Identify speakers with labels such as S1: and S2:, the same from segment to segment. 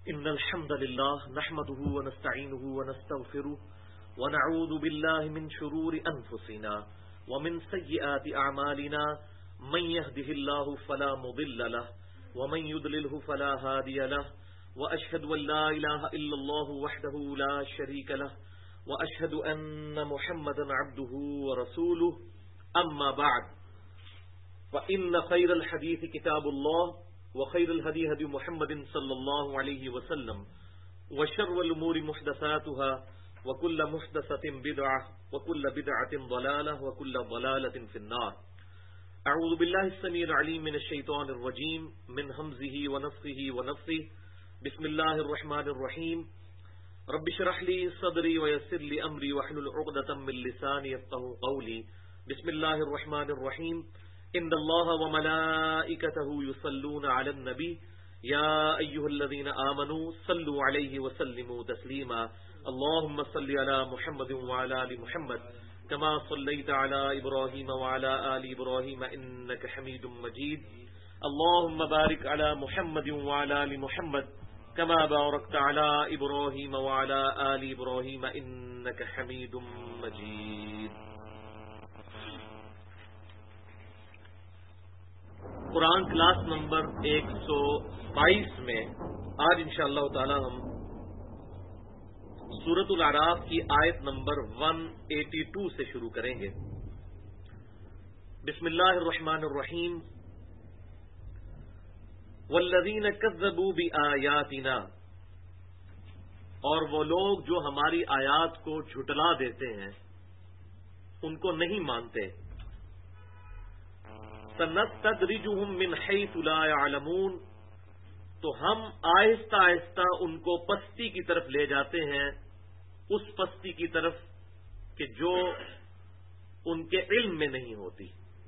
S1: إن الحمد لله نحمده ونستعينه ونستغفره ونعوذ بالله من شرور أنفسنا ومن سيئات أعمالنا من يهده الله فلا مضل له ومن يضلله فلا هادي له وأشهد أن لا إله إلا الله وحده لا شريك له وأشهد أن محمدا عبده ورسوله أما بعد فإن خير الحديث كتاب الله وخير الهدي هدي محمد صلى الله عليه وسلم وشر الأمور محدثاتها وكل محدثة بدعة وكل بدعة ضلالة وكل ضلالة في النار. أعوذ بالله السميع العليم من الشيطان الرجيم من همزه ونفخه ونفثه. بسم الله الرحمن الرحيم. رب اشرح لي صدري ويسر لي أمري واحلل عقدة من لساني يفقهوا قولي. بسم الله الرحمن الرحيم. إن الله وملائكته يصلون على النبي يا أيها الذين آمنوا صلوا عليه وسلموا تسليما. اللهم صل على محمد وعلى آل محمد كما صليت على إبراهيم وعلى آل إبراهيم إنك حميد مجيد. اللهم بارك على محمد وعلى آل محمد كما باركت على إبراهيم وعلى آل إبراهيم إنك حميد مجيد. قرآن کلاس نمبر 122 میں آج انشاءاللہ تعالی ہم سورۃ الاعراف کی آیت نمبر 182 سے شروع کریں گے. بسم اللہ الرحمن الرحیم. والذین کذبوا بآیاتنا، اور وہ لوگ جو ہماری آیات کو جھٹلا دیتے ہیں، ان کو نہیں مانتے. سنستدرجهم من حيث لا يعلمون، تو ہم آہستہ آہستہ ان کو پستی کی طرف لے جاتے ہیں، اس پستی کی طرف کہ جو ان کے علم میں نہیں ہوتی،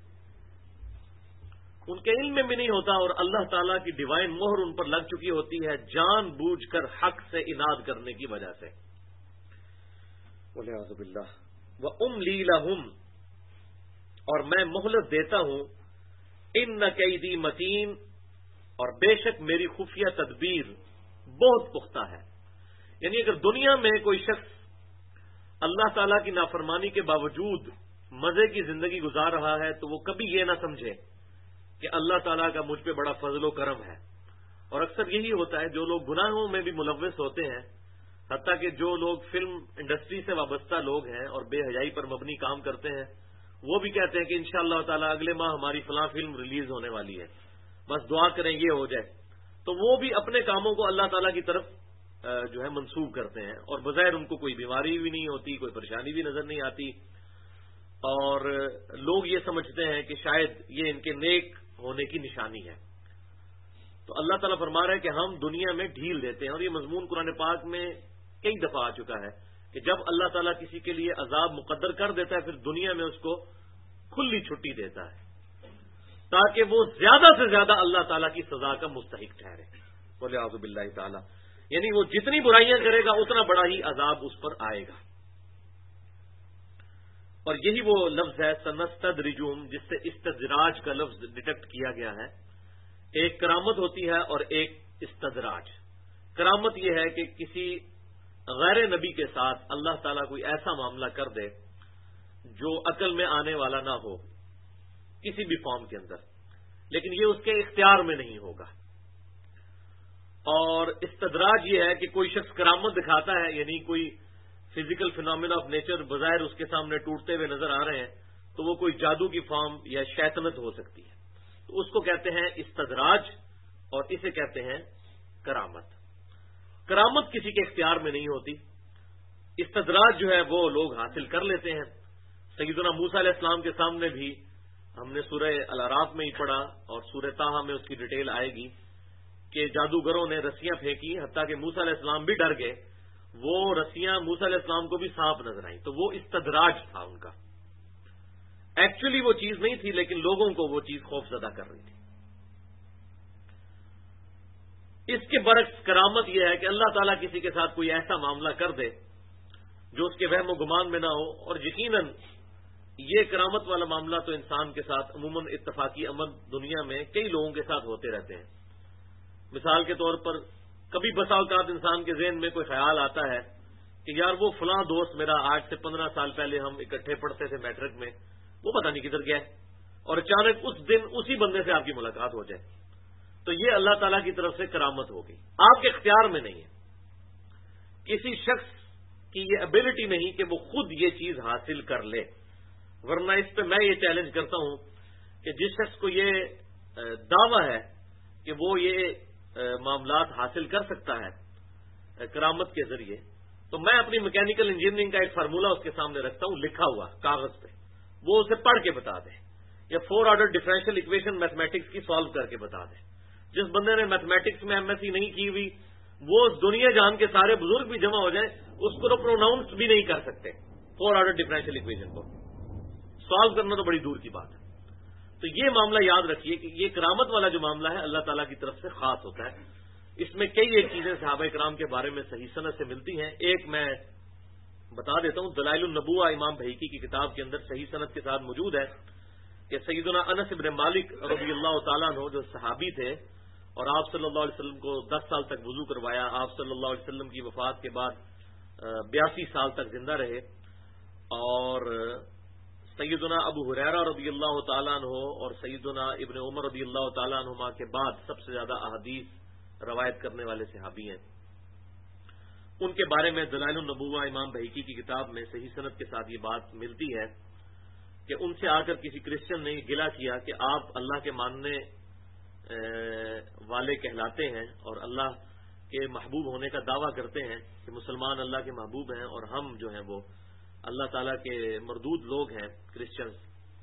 S1: ان کے علم میں بھی نہیں ہوتا، اور اللہ تعالیٰ کی ڈیوائن مہر ان پر لگ چکی ہوتی ہے جان بوجھ کر حق سے اناد کرنے کی وجہ سے. والعیاذ باللہ. وَأُمْلِي لَهُمْ، اور میں مہلت دیتا ہوں. ان کیدی متین، اور بے شک میری خفیہ تدبیر بہت پختہ ہے. یعنی اگر دنیا میں کوئی شخص اللہ تعالیٰ کی نافرمانی کے باوجود مزے کی زندگی گزار رہا ہے تو وہ کبھی یہ نہ سمجھے کہ اللہ تعالیٰ کا مجھ پہ بڑا فضل و کرم ہے. اور اکثر یہی ہوتا ہے، جو لوگ گناہوں میں بھی ملوث ہوتے ہیں، حتیٰ کہ جو لوگ فلم انڈسٹری سے وابستہ لوگ ہیں اور بے حیائی پر مبنی کام کرتے ہیں، وہ بھی کہتے ہیں کہ انشاءاللہ تعالیٰ اگلے ماہ ہماری فلاں فلم ریلیز ہونے والی ہے، بس دعا کریں یہ ہو جائے. تو وہ بھی اپنے کاموں کو اللہ تعالیٰ کی طرف جو ہے منسوب کرتے ہیں، اور بظاہر ان کو کوئی بیماری بھی نہیں ہوتی، کوئی پریشانی بھی نظر نہیں آتی، اور لوگ یہ سمجھتے ہیں کہ شاید یہ ان کے نیک ہونے کی نشانی ہے. تو اللہ تعالیٰ فرما رہا ہے کہ ہم دنیا میں ڈھیل دیتے ہیں، اور یہ مضمون قرآن پاک میں کئی دفعہ آ چکا ہے کہ جب اللہ تعالیٰ کسی کے لیے عذاب مقدر کر دیتا ہے، پھر دنیا میں اس کو کھلی چھٹی دیتا ہے تاکہ وہ زیادہ سے زیادہ اللہ تعالیٰ کی سزا کا مستحق ٹھہرے. والعیاذ باللہ تعالیٰ. یعنی وہ جتنی برائیاں کرے گا اتنا بڑا ہی عذاب اس پر آئے گا. اور یہی وہ لفظ ہے سنستدرجہم، جس سے استدراج کا لفظ ڈیٹیکٹ کیا گیا ہے. ایک کرامت ہوتی ہے اور ایک استدراج. کرامت یہ ہے کہ کسی غیر نبی کے ساتھ اللہ تعالیٰ کوئی ایسا معاملہ کر دے جو عقل میں آنے والا نہ ہو کسی بھی فارم کے اندر، لیکن یہ اس کے اختیار میں نہیں ہوگا. اور استدراج یہ ہے کہ کوئی شخص کرامت دکھاتا ہے، یعنی کوئی فزیکل فینومینا آف نیچر بظاہر اس کے سامنے ٹوٹتے ہوئے نظر آ رہے ہیں، تو وہ کوئی جادو کی فارم یا شیطنت ہو سکتی ہے. تو اس کو کہتے ہیں استدراج، اور اسے کہتے ہیں کرامت. کرامت کسی کے اختیار میں نہیں ہوتی. استدراج جو ہے وہ لوگ حاصل کر لیتے ہیں. سیدنا موسیٰ علیہ السلام کے سامنے بھی ہم نے سورہ الاعراف میں ہی پڑھا، اور سورہ طٰہٰ میں اس کی ڈیٹیل آئے گی کہ جادوگروں نے رسیاں پھینکی، حتیٰ کہ موسیٰ علیہ السلام بھی ڈر گئے. وہ رسیاں موسیٰ علیہ السلام کو بھی سانپ نظر آئیں، تو وہ استدراج تھا ان کا. ایکچولی وہ چیز نہیں تھی، لیکن لوگوں کو وہ چیز خوف زدہ کر رہی تھی. اس کے برعکس کرامت یہ ہے کہ اللہ تعالیٰ کسی کے ساتھ کوئی ایسا معاملہ کر دے جو اس کے وہم و گمان میں نہ ہو. اور یقیناً یہ کرامت والا معاملہ تو انسان کے ساتھ عموماً اتفاقی عمل دنیا میں کئی لوگوں کے ساتھ ہوتے رہتے ہیں. مثال کے طور پر کبھی بسا اوقات انسان کے ذہن میں کوئی خیال آتا ہے کہ یار وہ فلاں دوست میرا آج سے 15 سال پہلے ہم اکٹھے پڑھتے تھے میٹرک میں، وہ پتہ نہیں کدھر گیا ہے، اور اچانک اس دن اسی بندے سے آپ کی ملاقات ہو جائے، تو یہ اللہ تعالیٰ کی طرف سے کرامت ہوگی، آپ کے اختیار میں نہیں ہے۔ کسی شخص کی یہ ایبلٹی نہیں کہ وہ خود یہ چیز حاصل کر لے، ورنہ اس پہ میں یہ چیلنج کرتا ہوں کہ جس شخص کو یہ دعویٰ ہے کہ وہ یہ معاملات حاصل کر سکتا ہے کرامت کے ذریعے، تو میں اپنی میکینیکل انجینئرنگ کا ایک فارمولہ اس کے سامنے رکھتا ہوں لکھا ہوا کاغذ پہ، وہ اسے پڑھ کے بتا دے، یا 4 آرڈر ڈفرینشیل اکویشن میتھمیٹکس کی سالو کر کے بتا دے۔ جس بندے نے میتھمیٹکس میں ایم ایس سی نہیں کی ہوئی، وہ دنیا جان کے سارے بزرگ بھی جمع ہو جائیں اس کو پروناؤنس بھی نہیں کر سکتے 4 آرڈر ڈفرینشیل اکویشن کو سالو کرنا، تو بڑی دور کی بات ہے۔ تو یہ معاملہ یاد رکھیے کہ یہ کرامت والا جو معاملہ ہے اللہ تعالیٰ کی طرف سے خاص ہوتا ہے۔ اس میں کئی ایک چیزیں صحابہ کرام کے بارے میں صحیح سند سے ملتی ہیں۔ ایک میں بتا دیتا ہوں، دلائل النبوہ امام بہیقی کی کتاب کے اندر صحیح سند کے ساتھ موجود ہے کہ سیدنا انس بن مالک رضی اللہ تعالیٰ عنہ جو صحابی تھے اور آپ صلی اللہ علیہ وسلم کو 10 سال تک وضو کروایا، آپ صلی اللہ علیہ وسلم کی وفات کے بعد 82 سال تک زندہ رہے، اور سیدنا ابو ہریرہ رضی اللہ تعالیٰ عنہ اور سیدنا ابن عمر رضی اللہ تعالیٰ عنہما کے بعد سب سے زیادہ احادیث روایت کرنے والے صحابی ہیں۔ ان کے بارے میں دلائل النبوہ امام بہیقی کی کتاب میں صحیح سند کے ساتھ یہ بات ملتی ہے کہ ان سے آ کر کسی کرسچن نے گلہ کیا کہ آپ اللہ کے ماننے والے کہلاتے ہیں اور اللہ کے محبوب ہونے کا دعویٰ کرتے ہیں کہ مسلمان اللہ کے محبوب ہیں اور ہم جو ہیں وہ اللہ تعالیٰ کے مردود لوگ ہیں کرسچنز،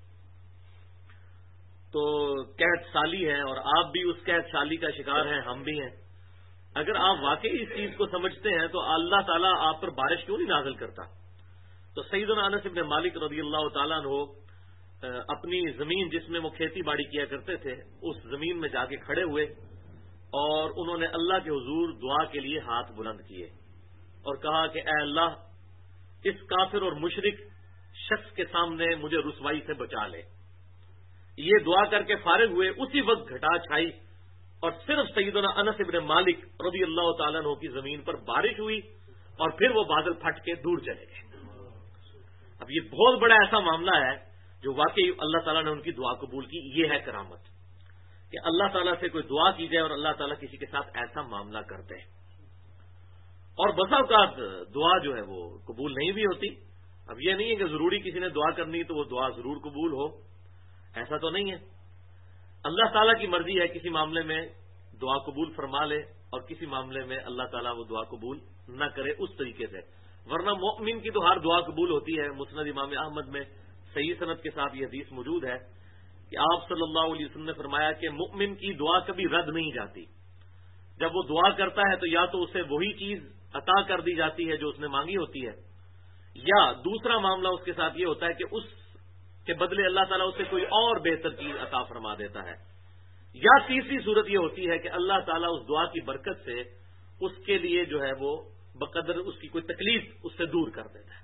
S1: تو قحط سالی ہیں اور آپ بھی اس قحط سالی کا شکار ہیں، ہم بھی ہیں۔ اگر آپ واقعی اس چیز کو سمجھتے ہیں تو اللہ تعالیٰ آپ پر بارش کیوں نہیں نازل کرتا؟ تو سیدنا انس بن مالک رضی اللہ تعالیٰ عنہ اپنی زمین جس میں وہ کھیتی باڑی کیا کرتے تھے اس زمین میں جا کے کھڑے ہوئے اور انہوں نے اللہ کے حضور دعا کے لیے ہاتھ بلند کیے اور کہا کہ اے اللہ اس کافر اور مشرک شخص کے سامنے مجھے رسوائی سے بچا لے۔ یہ دعا کر کے فارغ ہوئے، اسی وقت گھٹا چھائی اور صرف سیدنا انس بن مالک رضی اللہ تعالیٰ عنہ کی زمین پر بارش ہوئی اور پھر وہ بادل پھٹ کے دور چلے گئے۔ اب یہ بہت بڑا ایسا معاملہ ہے جو واقعی اللہ تعالیٰ نے ان کی دعا قبول کی۔ یہ ہے کرامت کہ اللہ تعالیٰ سے کوئی دعا کی جائے اور اللہ تعالیٰ کسی کے ساتھ ایسا معاملہ کرتے ہیں، اور بسا اوقات دعا جو ہے وہ قبول نہیں بھی ہوتی۔ اب یہ نہیں ہے کہ ضروری کسی نے دعا کرنی تو وہ دعا ضرور قبول ہو، ایسا تو نہیں ہے۔ اللہ تعالیٰ کی مرضی ہے کسی معاملے میں دعا قبول فرما لے اور کسی معاملے میں اللہ تعالیٰ وہ دعا قبول نہ کرے اس طریقے سے، ورنہ مؤمن کی تو ہر دعا قبول ہوتی ہے۔ مسند امام احمد میں صحیح سند کے ساتھ یہ حدیث موجود ہے کہ آپ صلی اللہ علیہ وسلم نے فرمایا کہ مؤمن کی دعا کبھی رد نہیں جاتی، جب وہ دعا کرتا ہے تو یا تو اسے وہی چیز عطا کر دی جاتی ہے جو اس نے مانگی ہوتی ہے، یا دوسرا معاملہ اس کے ساتھ یہ ہوتا ہے کہ اس کے بدلے اللہ تعالیٰ اسے کوئی اور بہتر چیز عطا فرما دیتا ہے، یا تیسری صورت یہ ہوتی ہے کہ اللہ تعالیٰ اس دعا کی برکت سے اس کے لیے جو ہے وہ بقدر اس کی کوئی تکلیف اس سے دور کر دیتا ہے۔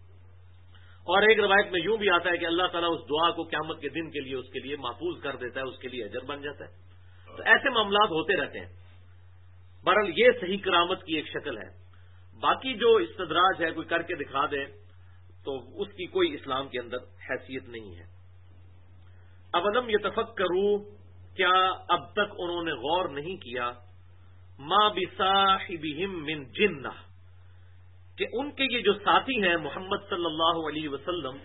S1: اور ایک روایت میں یوں بھی آتا ہے کہ اللہ تعالیٰ اس دعا کو قیامت کے دن کے لیے اس کے لیے محفوظ کر دیتا ہے، اس کے لیے اجر بن جاتا ہے۔ تو ایسے معاملات ہوتے رہتے ہیں۔ بہرحال یہ صحیح کرامت کی ایک شکل ہے۔ باقی جو استدراج ہے کوئی کر کے دکھا دے تو اس کی کوئی اسلام کے اندر حیثیت نہیں ہے۔ اولم یتفکروا، کیا اب تک انہوں نے غور نہیں کیا، ما بصاحبہم من جنہ، کہ ان کے یہ جو ساتھی ہیں محمد صلی اللہ علیہ وسلم،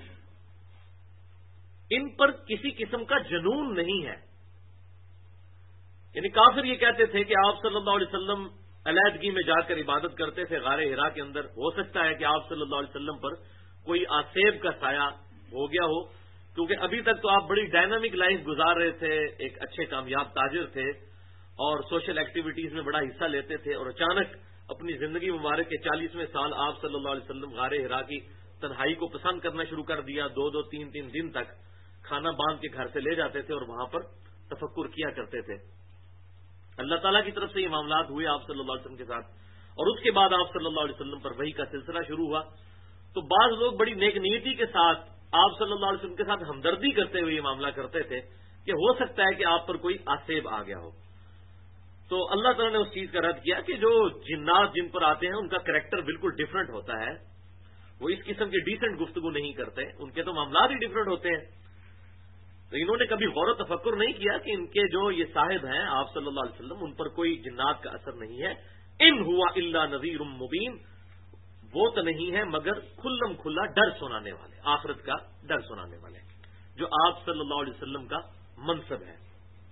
S1: ان پر کسی قسم کا جنون نہیں ہے۔ یعنی کافر یہ کہتے تھے کہ آپ صلی اللہ علیہ وسلم علیحدگی میں جا کر عبادت کرتے تھے غار حرا کے اندر، ہو سکتا ہے کہ آپ صلی اللہ علیہ وسلم پر کوئی آسیب کا سایہ ہو گیا ہو، کیونکہ ابھی تک تو آپ بڑی ڈائنامک لائف گزار رہے تھے، ایک اچھے کامیاب تاجر تھے اور سوشل ایکٹیویٹیز میں بڑا حصہ لیتے تھے، اور اچانک اپنی زندگی مبارک کے 40ویں سال آپ صلی اللہ علیہ وسلم غار حرا کی تنہائی کو پسند کرنا شروع کر دیا، 2 3 دن تک کھانا باندھ کے گھر سے لے جاتے تھے اور وہاں پر تفکر کیا کرتے تھے۔ اللہ تعالیٰ کی طرف سے یہ معاملات ہوئے آپ صلی اللہ علیہ وسلم کے ساتھ، اور اس کے بعد آپ صلی اللہ علیہ وسلم پر وحی کا سلسلہ شروع ہوا، تو بعض لوگ بڑی نیک نیتی کے ساتھ آپ صلی اللہ علیہ وسلم کے ساتھ ہمدردی کرتے ہوئے یہ معاملہ کرتے تھے کہ ہو سکتا ہے کہ آپ پر کوئی آسیب آ گیا ہو۔ تو اللہ تعالیٰ نے اس چیز کا رد کیا کہ جو جنات جن پر آتے ہیں ان کا کریکٹر بالکل ڈفرنٹ ہوتا ہے، وہ اس قسم کی ڈیسنٹ گفتگو نہیں کرتے، ان کے تو معاملات ہی ڈفرنٹ ہوتے ہیں. تو انہوں نے کبھی غور و تفکر نہیں کیا کہ ان کے جو یہ صاحب ہیں آپ صلی اللہ علیہ وسلم، ان پر کوئی جنات کا اثر نہیں ہے. ان ہوا الا نذیر مبین، وہ تو نہیں ہے مگر کھلم کھلا ڈر سنانے والے، آخرت کا ڈر سنانے والے، جو آپ صلی اللہ علیہ وسلم کا منصب ہے.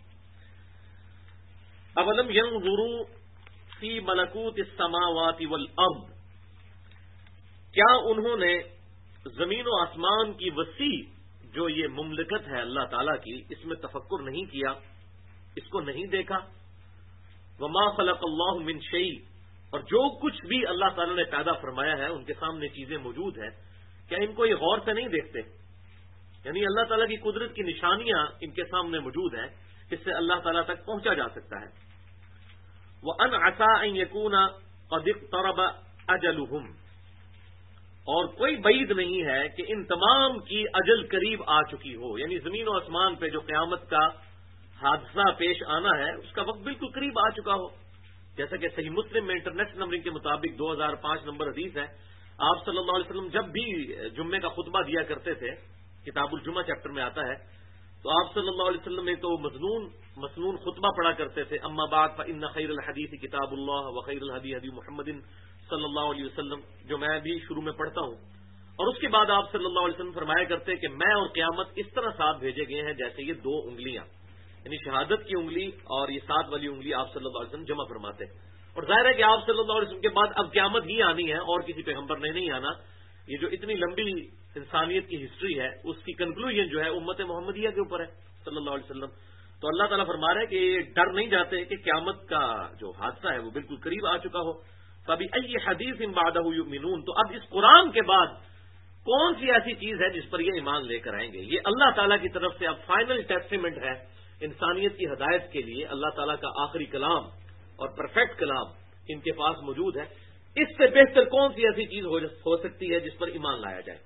S1: اولم ينظروا فی ملکوت السماوات والارض، کیا انہوں نے زمین و آسمان کی وسیع جو یہ مملکت ہے اللہ تعالیٰ کی، اس میں تفکر نہیں کیا، اس کو نہیں دیکھا. وما خلق اللہ من شیء، اور جو کچھ بھی اللہ تعالیٰ نے پیدا فرمایا ہے ان کے سامنے چیزیں موجود ہیں، کیا ان کو یہ غور سے نہیں دیکھتے؟ یعنی اللہ تعالیٰ کی قدرت کی نشانیاں ان کے سامنے موجود ہیں، اس سے اللہ تعالیٰ تک پہنچا جا سکتا ہے. وَأَنْ عَسَىٰ أَنْ يَكُونَ قَدِ اقْتَرَبَ أَجَلُهُمْ، اور کوئی بعید نہیں ہے کہ ان تمام کی اجل قریب آ چکی ہو، یعنی زمین و آسمان پہ جو قیامت کا حادثہ پیش آنا ہے اس کا وقت بالکل قریب آ چکا ہو. جیسا کہ صحیح مسلم میں انٹرنیشنل نمبرنگ کے مطابق 2005 نمبر حدیث ہے، آپ صلی اللہ علیہ وسلم جب بھی جمعے کا خطبہ دیا کرتے تھے، کتاب الجمعہ چیپٹر میں آتا ہے، تو آپ صلی اللہ علیہ وسلم نے تو مسنون خطبہ پڑھا کرتے تھے. اما بعد فإن خیر الحدیث کتاب اللہ وخیر الہدی ہدی محمد صلی اللہ علیہ وسلم، جو میں بھی شروع میں پڑھتا ہوں. اور اس کے بعد آپ صلی اللہ علیہ وسلم فرمایا کرتے کہ میں اور قیامت اس طرح ساتھ بھیجے گئے ہیں جیسے یہ دو انگلیاں، یعنی شہادت کی انگلی اور یہ ساتھ والی انگلی آپ صلی اللہ علیہ وسلم جمع فرماتے. اور ظاہر ہے کہ آپ صلی اللہ علیہ وسلم کے بعد اب قیامت ہی آنی ہے اور کسی پیغمبر نے نہیں آنا. یہ جو اتنی لمبی انسانیت کی ہسٹری ہے اس کی کنکلوژن جو ہے امت محمدیہ کے اوپر ہے صلی اللہ علیہ وسلم. تو اللہ تعالیٰ فرما رہے ہیں کہ یہ ڈر نہیں جاتے کہ قیامت کا جو حادثہ ہے وہ بالکل قریب آ چکا ہو. فَبِأَيِّ حَدِيثٍ بَعْدَهُ يُؤْمِنُونَ، تو اب اس قرآن کے بعد کون سی ایسی چیز ہے جس پر یہ ایمان لے کر آئیں گے؟ یہ اللہ تعالیٰ کی طرف سے اب فائنل ٹیسٹیمنٹ ہے انسانیت کی ہدایت کے لیے. اللہ تعالیٰ کا آخری کلام اور پرفیکٹ کلام ان کے پاس موجود ہے. اس سے بہتر کون سی ایسی چیز ہو سکتی ہے جس پر ایمان لایا جائے؟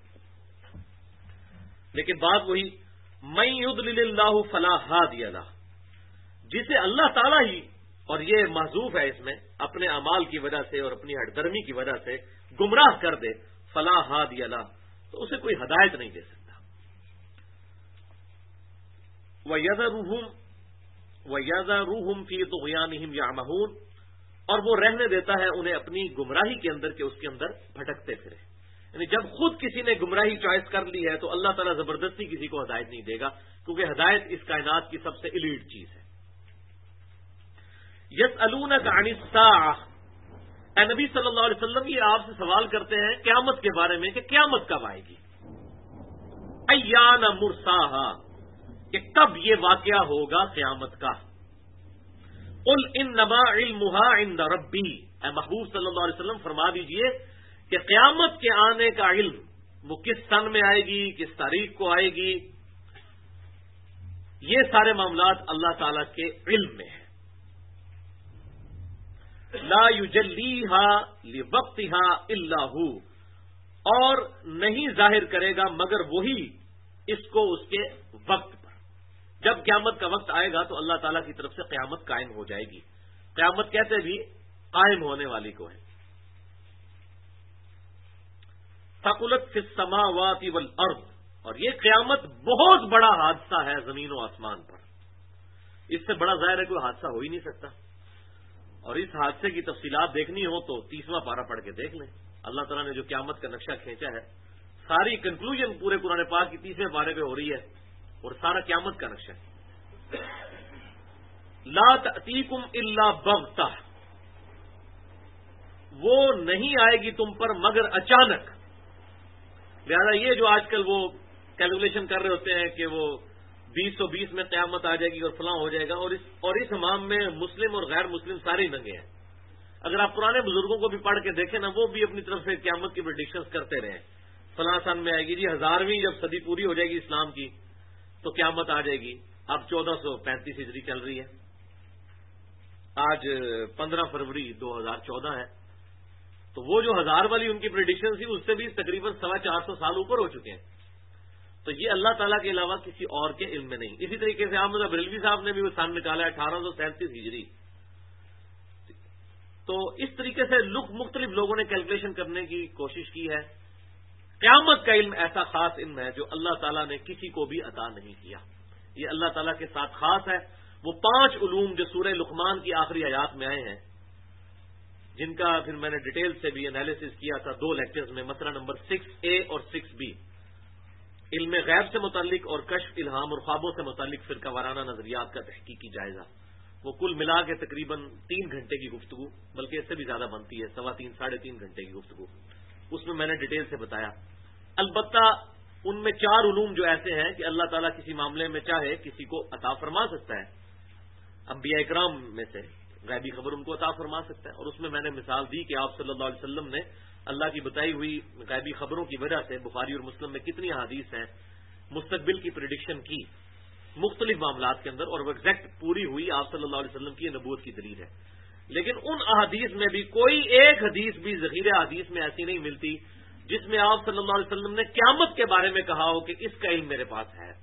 S1: لیکن بات وہی، مَن يُضْلِلِ اللَّهُ فَلَا هَادِيَ لَهُ، جسے اللہ تعالیٰ ہی، اور یہ محذوف ہے اس میں، اپنے اعمال کی وجہ سے اور اپنی ہٹ درمی کی وجہ سے گمراہ کر دے، فَلَا هَادِيَ لَهُ، تو اسے کوئی ہدایت نہیں دے سکتا. وَيَذَرُهُمْ فِي طُغْيَانِهِمْ يَعْمَهُونَ، اور وہ رہنے دیتا ہے انہیں اپنی گمراہی کے اندر کہ اس کے اندر بھٹکتے پھرے. یعنی جب خود کسی نے گمراہی چوائس کر لی ہے تو اللہ تعالیٰ زبردستی کسی کو ہدایت نہیں دے گا، کیونکہ ہدایت اس کائنات کی سب سے ایلیٹ چیز ہے. یسألونک عن الساعۃ، اے نبی صلی اللہ علیہ وسلم یہ آپ سے سوال کرتے ہیں قیامت کے بارے میں کہ قیامت کب آئے گی. ایان مرساہا، کہ کب یہ واقعہ ہوگا قیامت کا. قل انما علمها عند ربی، اے محبوب صلی اللہ علیہ وسلم فرما دیجئے کہ قیامت کے آنے کا علم وہ کس سن میں آئے گی، کس تاریخ کو آئے گی، یہ سارے معاملات اللہ تعالی کے علم میں ہیں. لا یجلیہا لوقتہا الا ہو، اور نہیں ظاہر کرے گا مگر وہی اس کو اس کے وقت پر. جب قیامت کا وقت آئے گا تو اللہ تعالیٰ کی طرف سے قیامت قائم ہو جائے گی. قیامت کہتے بھی قائم ہونے والی کو ہے. ثقلت فی السماوات والارض، اور یہ قیامت بہت بڑا حادثہ ہے زمین و آسمان پر. اس سے بڑا ظاہر ہے کوئی حادثہ ہو ہی نہیں سکتا. اور اس حادثے کی تفصیلات دیکھنی ہو تو 30واں پارہ پڑھ کے دیکھ لیں. اللہ تعالیٰ نے جو قیامت کا نقشہ کھینچا ہے، ساری کنکلوژن پورے قرآن پاک کی 30ویں پارے پہ ہو رہی ہے، اور سارا قیامت کا نقشہ ہے. لا تأتیکم الا بغتہ، وہ نہیں آئے گی تم پر مگر اچانک. لہذا یہ جو آج کل وہ کیلکولیشن کر رہے ہوتے ہیں کہ وہ 2020 میں قیامت آ جائے گی اور فلاں ہو جائے گا، اور اس ہمام میں مسلم اور غیر مسلم سارے ننگے ہیں. اگر آپ پرانے بزرگوں کو بھی پڑھ کے دیکھیں نا، وہ بھی اپنی طرف سے قیامت کی پریڈکشنز کرتے رہے. فلاں سن میں آئے گی جی، 1000ویں جب صدی پوری ہو جائے گی اسلام کی تو قیامت آ جائے گی. اب 1435 ہجری چل رہی ہے، آج 15 فروری 2014 ہے. تو وہ جو 1000 والی ان کی پریڈکشن تھی اس سے بھی تقریباً 450 سال اوپر ہو چکے ہیں. تو یہ اللہ تعالیٰ کے علاوہ کسی اور کے علم میں نہیں. اسی طریقے سے احمد بریلوی صاحب نے بھی وہ سن نکالا ہے 1837 ہجری. تو اس طریقے سے مختلف لوگوں نے کیلکولیشن کرنے کی کوشش کی ہے. قیامت کا علم ایسا خاص علم ہے جو اللہ تعالیٰ نے کسی کو بھی عطا نہیں کیا. یہ اللہ تعالیٰ کے ساتھ خاص ہے. وہ 5 علوم جو سورہ لقمان کی آخری آیات میں آئے ہیں، جن کا پھر میں نے ڈیٹیل سے بھی انالیسس کیا تھا 2 لیکچرز میں، مسئلہ نمبر 6A اور 6B، علم غیب سے متعلق اور کشف، الہام اور خوابوں سے متعلق فرقہ وارانہ نظریات کا تحقیقی جائزہ. وہ کل ملا کے تقریباً 3 گھنٹے کی گفتگو، بلکہ اس سے بھی زیادہ بنتی ہے، 3.25 ساڑھے 3 گھنٹے کی گفتگو. اس میں نے ڈیٹیل سے بتایا. البتہ ان میں 4 علوم جو ایسے ہیں کہ اللہ تعالیٰ کسی معاملے میں چاہے کسی کو عطا فرما سکتا ہے. انبیاء اکرام میں سے غیبی خبر ان کو عطا فرما سکتا ہے، اور اس میں نے مثال دی کہ آپ صلی اللہ علیہ وسلم نے اللہ کی بتائی ہوئی غیبی خبروں کی وجہ سے بخاری اور مسلم میں کتنی احادیث ہیں مستقبل کی پریڈکشن کی مختلف معاملات کے اندر، اور وہ ایگزیکٹ پوری ہوئی. آپ صلی اللہ علیہ وسلم کی یہ نبوت کی دلیل ہے. لیکن ان احادیث میں بھی کوئی ایک حدیث بھی ذخیرہ حدیث میں ایسی نہیں ملتی جس میں آپ صلی اللہ علیہ وسلم نے قیامت کے بارے میں کہا ہو کہ اس کا علم میرے پاس ہے.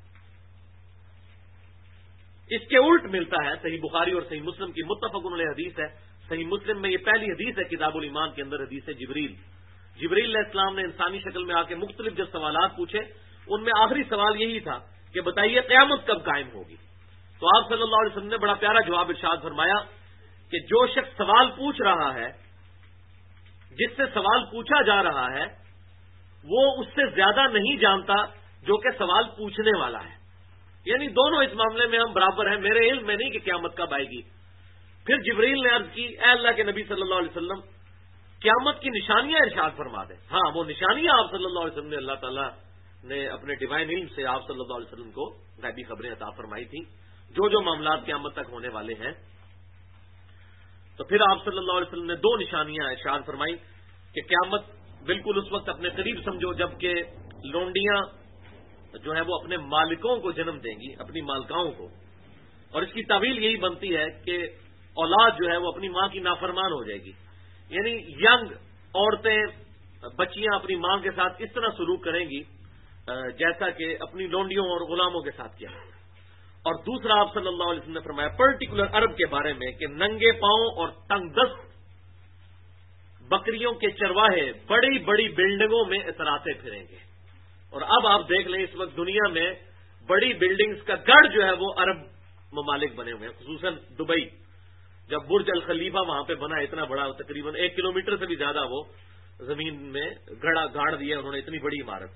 S1: اس کے الٹ ملتا ہے. صحیح بخاری اور صحیح مسلم کی متفق علیہ حدیث ہے. صحیح مسلم میں یہ پہلی حدیث ہے کتاب الایمان کے اندر، حدیث ہے جبریل علیہ السلام نے انسانی شکل میں آ کے مختلف جو سوالات پوچھے، ان میں آخری سوال یہی تھا کہ بتائیے قیامت کب قائم ہوگی. تو آپ صلی اللہ علیہ وسلم نے بڑا پیارا جواب ارشاد فرمایا کہ جو شخص سوال پوچھ رہا ہے، جس سے سوال پوچھا جا رہا ہے، وہ اس سے زیادہ نہیں جانتا جو کہ سوال پوچھنے والا ہے. یعنی دونوں اس معاملے میں ہم برابر ہیں. میرے علم میں نہیں کہ قیامت کب آئے گی. پھر جبریل نے عرض کی، اے اللہ کے نبی صلی اللہ علیہ وسلم، قیامت کی نشانیاں ارشاد فرما دیں. ہاں، وہ نشانیاں آپ صلی اللہ علیہ وسلم نے اللہ تعالیٰ نے اپنے ڈیوائن علم سے آپ صلی اللہ علیہ وسلم کو غیبی خبریں عطا فرمائی تھیں، جو معاملات قیامت تک ہونے والے ہیں. تو پھر آپ صلی اللہ علیہ وسلم نے 2 نشانیاں ارشاد فرمائی کہ قیامت بالکل اس وقت اپنے قریب سمجھو جبکہ لونڈیاں جو ہیں وہ اپنے مالکوں کو جنم دیں گی، اپنی مالکاؤں کو. اور اس کی تعویل یہی بنتی ہے کہ اولاد جو ہے وہ اپنی ماں کی نافرمان ہو جائے گی. یعنی ینگ عورتیں، بچیاں اپنی ماں کے ساتھ اس طرح سلوک کریں گی جیسا کہ اپنی لونڈیوں اور غلاموں کے ساتھ کیا. اور دوسرا آپ صلی اللہ علیہ وسلم نے فرمایا پرٹیکولر عرب کے بارے میں کہ ننگے پاؤں اور تنگ دست بکریوں کے چرواہے بڑی بڑی بلڈنگوں میں اتراتے پھریں گے. اور اب آپ دیکھ لیں اس وقت دنیا میں بڑی بلڈنگز کا گڑھ جو ہے وہ عرب ممالک بنے ہوئے ہیں، خصوصاً دبئی. جب برج الخلیفہ وہاں پہ بنا، اتنا بڑا، تقریباً 1 کلومیٹر سے بھی زیادہ وہ زمین میں گاڑ دیا انہوں نے، اتنی بڑی عمارت.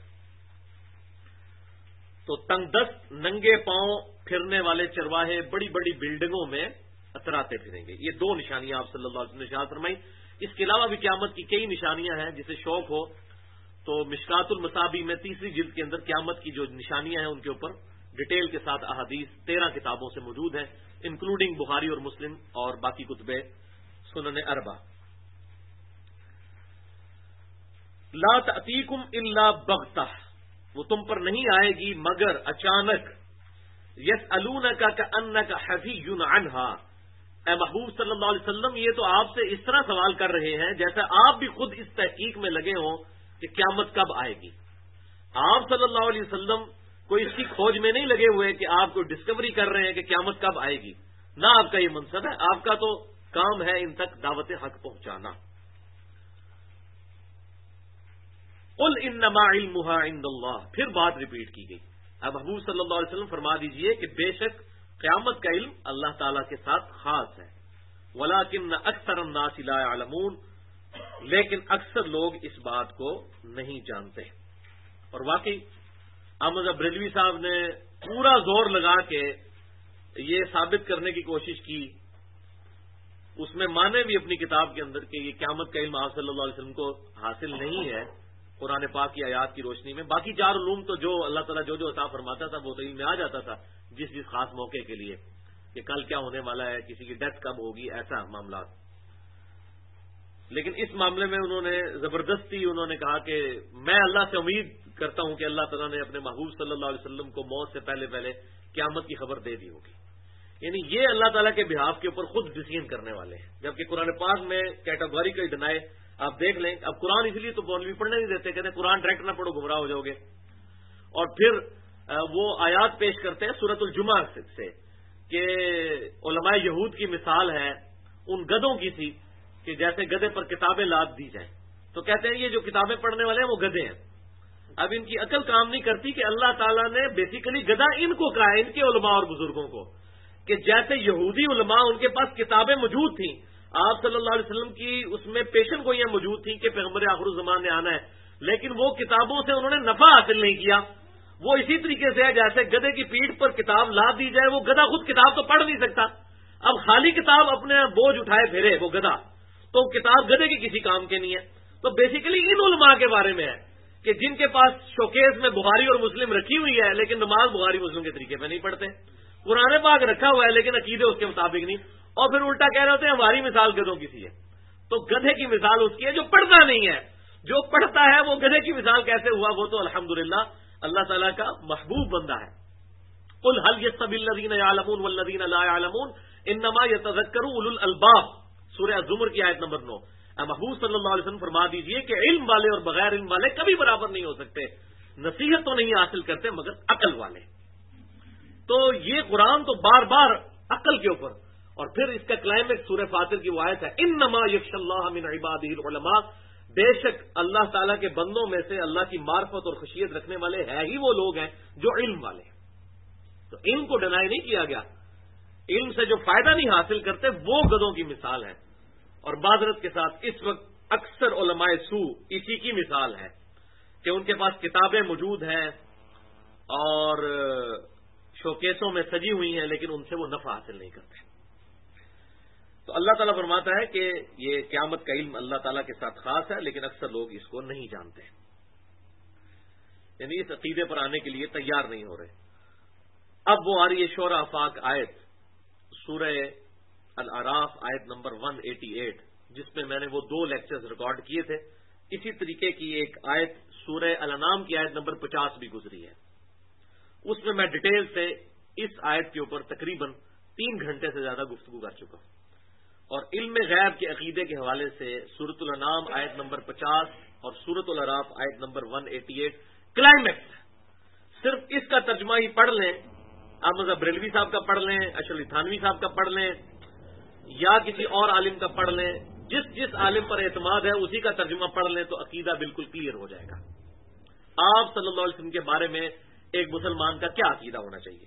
S1: تو تنگ دست ننگے پاؤں پھرنے والے چرواہے بڑی بڑی بلڈنگوں میں اتراتے پھریں گے. یہ 2 نشانیاں آپ صلی اللہ علیہ وسلم نے ارشاد فرمائی. اس کے علاوہ بھی قیامت کی کئی نشانیاں ہیں. جسے شوق ہو تو مشکات المصابی میں 3ری جلد کے اندر قیامت کی جو نشانیاں ہیں ان کے اوپر ڈیٹیل کے ساتھ احادیث 13 کتابوں سے موجود ہیں، انکلوڈنگ بخاری اور مسلم اور باقی کتب سنن اربع. لا تأتیکم الا بغتہ، وہ تم پر نہیں آئے گی مگر اچانک. یسألونک کأنک حفی عنہا، اے محبوب صلی اللہ علیہ وسلم یہ تو آپ سے اس طرح سوال کر رہے ہیں جیسا آپ بھی خود اس تحقیق میں لگے ہوں کہ قیامت کب آئے گی. آپ صلی اللہ علیہ وسلم کوئی اس کی کھوج میں نہیں لگے ہوئے کہ آپ کو ڈسکوری کر رہے ہیں کہ قیامت کب آئے گی. نہ آپ کا یہ منصب ہے، آپ کا تو کام ہے ان تک دعوت حق پہنچانا. قل انما علمها عند اللہ، پھر بات ریپیٹ کی گئی. اب محبوب صلی اللہ علیہ وسلم فرما دیجئے کہ بے شک قیامت کا علم اللہ تعالیٰ کے ساتھ خاص ہے. ولیکن اکثر الناس لا يعلمون، لیکن اکثر لوگ اس بات کو نہیں جانتے. اور واقعی احمد بریلوی صاحب نے پورا زور لگا کے یہ ثابت کرنے کی کوشش کی، اس میں مانے بھی اپنی کتاب کے اندر کہ یہ قیامت کا علم آپ صلی اللہ علیہ وسلم کو حاصل نہیں ہے قرآن پاک کی آیات کی روشنی میں. باقی 4 علوم تو جو اللہ تعالیٰ جو عطا فرماتا تھا وہ تو علم میں آ جاتا تھا جس خاص موقع کے لیے، کہ کل کیا ہونے والا ہے، کسی کی ڈیتھ کب ہوگی، ایسا معاملات. لیکن اس معاملے میں انہوں نے زبردستی انہوں نے کہا کہ میں اللہ سے امید کرتا ہوں کہ اللہ تعالیٰ نے اپنے محبوب صلی اللہ علیہ وسلم کو موت سے پہلے قیامت کی خبر دے دی ہوگی. یعنی یہ اللہ تعالیٰ کے بہاف کے اوپر خود ڈسیزن کرنے والے ہیں، جبکہ قرآن پاک میں کیٹیگوریکل ڈینائی. آپ دیکھ لیں، اب قرآن اس لیے تو مولوی پڑھنے نہیں دیتے، کہتے ہیں قرآن ڈائریکٹ نہ پڑھو گمراہ ہو جاؤ گے. اور پھر وہ آیات پیش کرتے ہیں سورۃ الجمعہ سے کہ علماء یہود کی مثال ہے ان گدھوں کی تھی کہ جیسے گدھے پر کتابیں لاد دی جائیں، تو کہتے ہیں یہ جو کتابیں پڑھنے والے ہیں وہ گدھے ہیں. اب ان کی عقل کام نہیں کرتی کہ اللہ تعالیٰ نے بیسیکلی گدھا ان کو کہا ہے، ان کے علماء اور بزرگوں کو، کہ جیسے یہودی علماء ان کے پاس کتابیں موجود تھیں، آپ صلی اللہ علیہ وسلم کی اس میں پیشن گوئیاں موجود تھیں کہ پیغمبر آخر الزمان نے آنا ہے، لیکن وہ کتابوں سے انہوں نے نفع حاصل نہیں کیا. وہ اسی طریقے سے ہے جیسے گدھے کی پیٹھ پر کتاب لاد دی جائے، وہ گدھا خود کتاب تو پڑھ نہیں سکتا. اب خالی کتاب اپنے بوجھ اٹھائے پھرے وہ گدھا، تو کتاب گدھے کی کسی کام کے نہیں ہے. تو بیسیکلی ان علماء کے بارے میں ہے کہ جن کے پاس شوکیس میں بخاری اور مسلم رکھی ہوئی ہے لیکن نماز بخاری مسلم کے طریقے پہ نہیں پڑھتے، قرآن پاک رکھا ہوا ہے لیکن عقیدے اس کے مطابق نہیں، اور پھر الٹا کہہ رہے ہوتے ہیں ہماری مثال گدھوں کی سی ہے. تو گدھے کی مثال اس کی ہے جو پڑھتا نہیں ہے، جو پڑھتا ہے وہ گدھے کی مثال کیسے ہوا؟ وہ تو الحمدللہ اللہ تعالیٰ کا محبوب بندہ ہے. قل هل يستوي الذين يعلمون والذين لا يعلمون انما يتذكر اولو الالباب، سورہ الزمر کی آیت نمبر 9. محبوب صلی اللہ علیہ وسلم فرما دیجئے کہ علم والے اور بغیر علم والے کبھی برابر نہیں ہو سکتے، نصیحت تو نہیں حاصل کرتے مگر عقل والے. تو یہ قرآن تو بار بار عقل کے اوپر، اور پھر اس کا کلائمیکس سورہ فاطر کی وہ آیت ہے انما یخشی اللہ من عبادہ العلماء، بے شک اللہ تعالیٰ کے بندوں میں سے اللہ کی معرفت اور خشیت رکھنے والے ہے ہی وہ لوگ ہیں جو علم والے ہیں. تو علم کو ڈینائی نہیں کیا گیا، علم سے جو فائدہ نہیں حاصل کرتے وہ گدھوں کی مثال ہے. اور معذرت کے ساتھ اس وقت اکثر علماء سو اسی کی مثال ہے کہ ان کے پاس کتابیں موجود ہیں اور شوکیسوں میں سجی ہوئی ہیں لیکن ان سے وہ نفع حاصل نہیں کرتے. تو اللہ تعالیٰ فرماتا ہے کہ یہ قیامت کا علم اللہ تعالیٰ کے ساتھ خاص ہے لیکن اکثر لوگ اس کو نہیں جانتے، یعنی اس عقیدے پر آنے کے لیے تیار نہیں ہو رہے. اب وہ آ رہی ہے شورى آفاق آیت، سورہ الاعراف آیت نمبر 188، جس میں میں نے وہ 2 لیکچرز ریکارڈ کیے تھے. اسی طریقے کی ایک آیت سورہ الانعام کی آیت نمبر 50 بھی گزری ہے. اس میں ڈیٹیل سے اس آیت کے اوپر تقریباً 3 گھنٹے سے زیادہ گفتگو کر چکا ہوں. اور علم غیب کے عقیدے کے حوالے سے سورۃ الانعام آیت نمبر 50 اور سورۃ الاعراف آیت نمبر 188 کلائمیکس. صرف اس کا ترجمہ ہی پڑھ لیں، احمد بریلوی صاحب کا پڑھ لیں، اشرف تھانوی صاحب کا پڑھ لیں یا کسی اور عالم کا پڑھ لیں، جس عالم پر اعتماد ہے اسی کا ترجمہ پڑھ لیں تو عقیدہ بالکل کلیئر ہو جائے گا. آپ صلی اللہ علیہ وسلم کے بارے میں ایک مسلمان کا کیا عقیدہ ہونا چاہیے.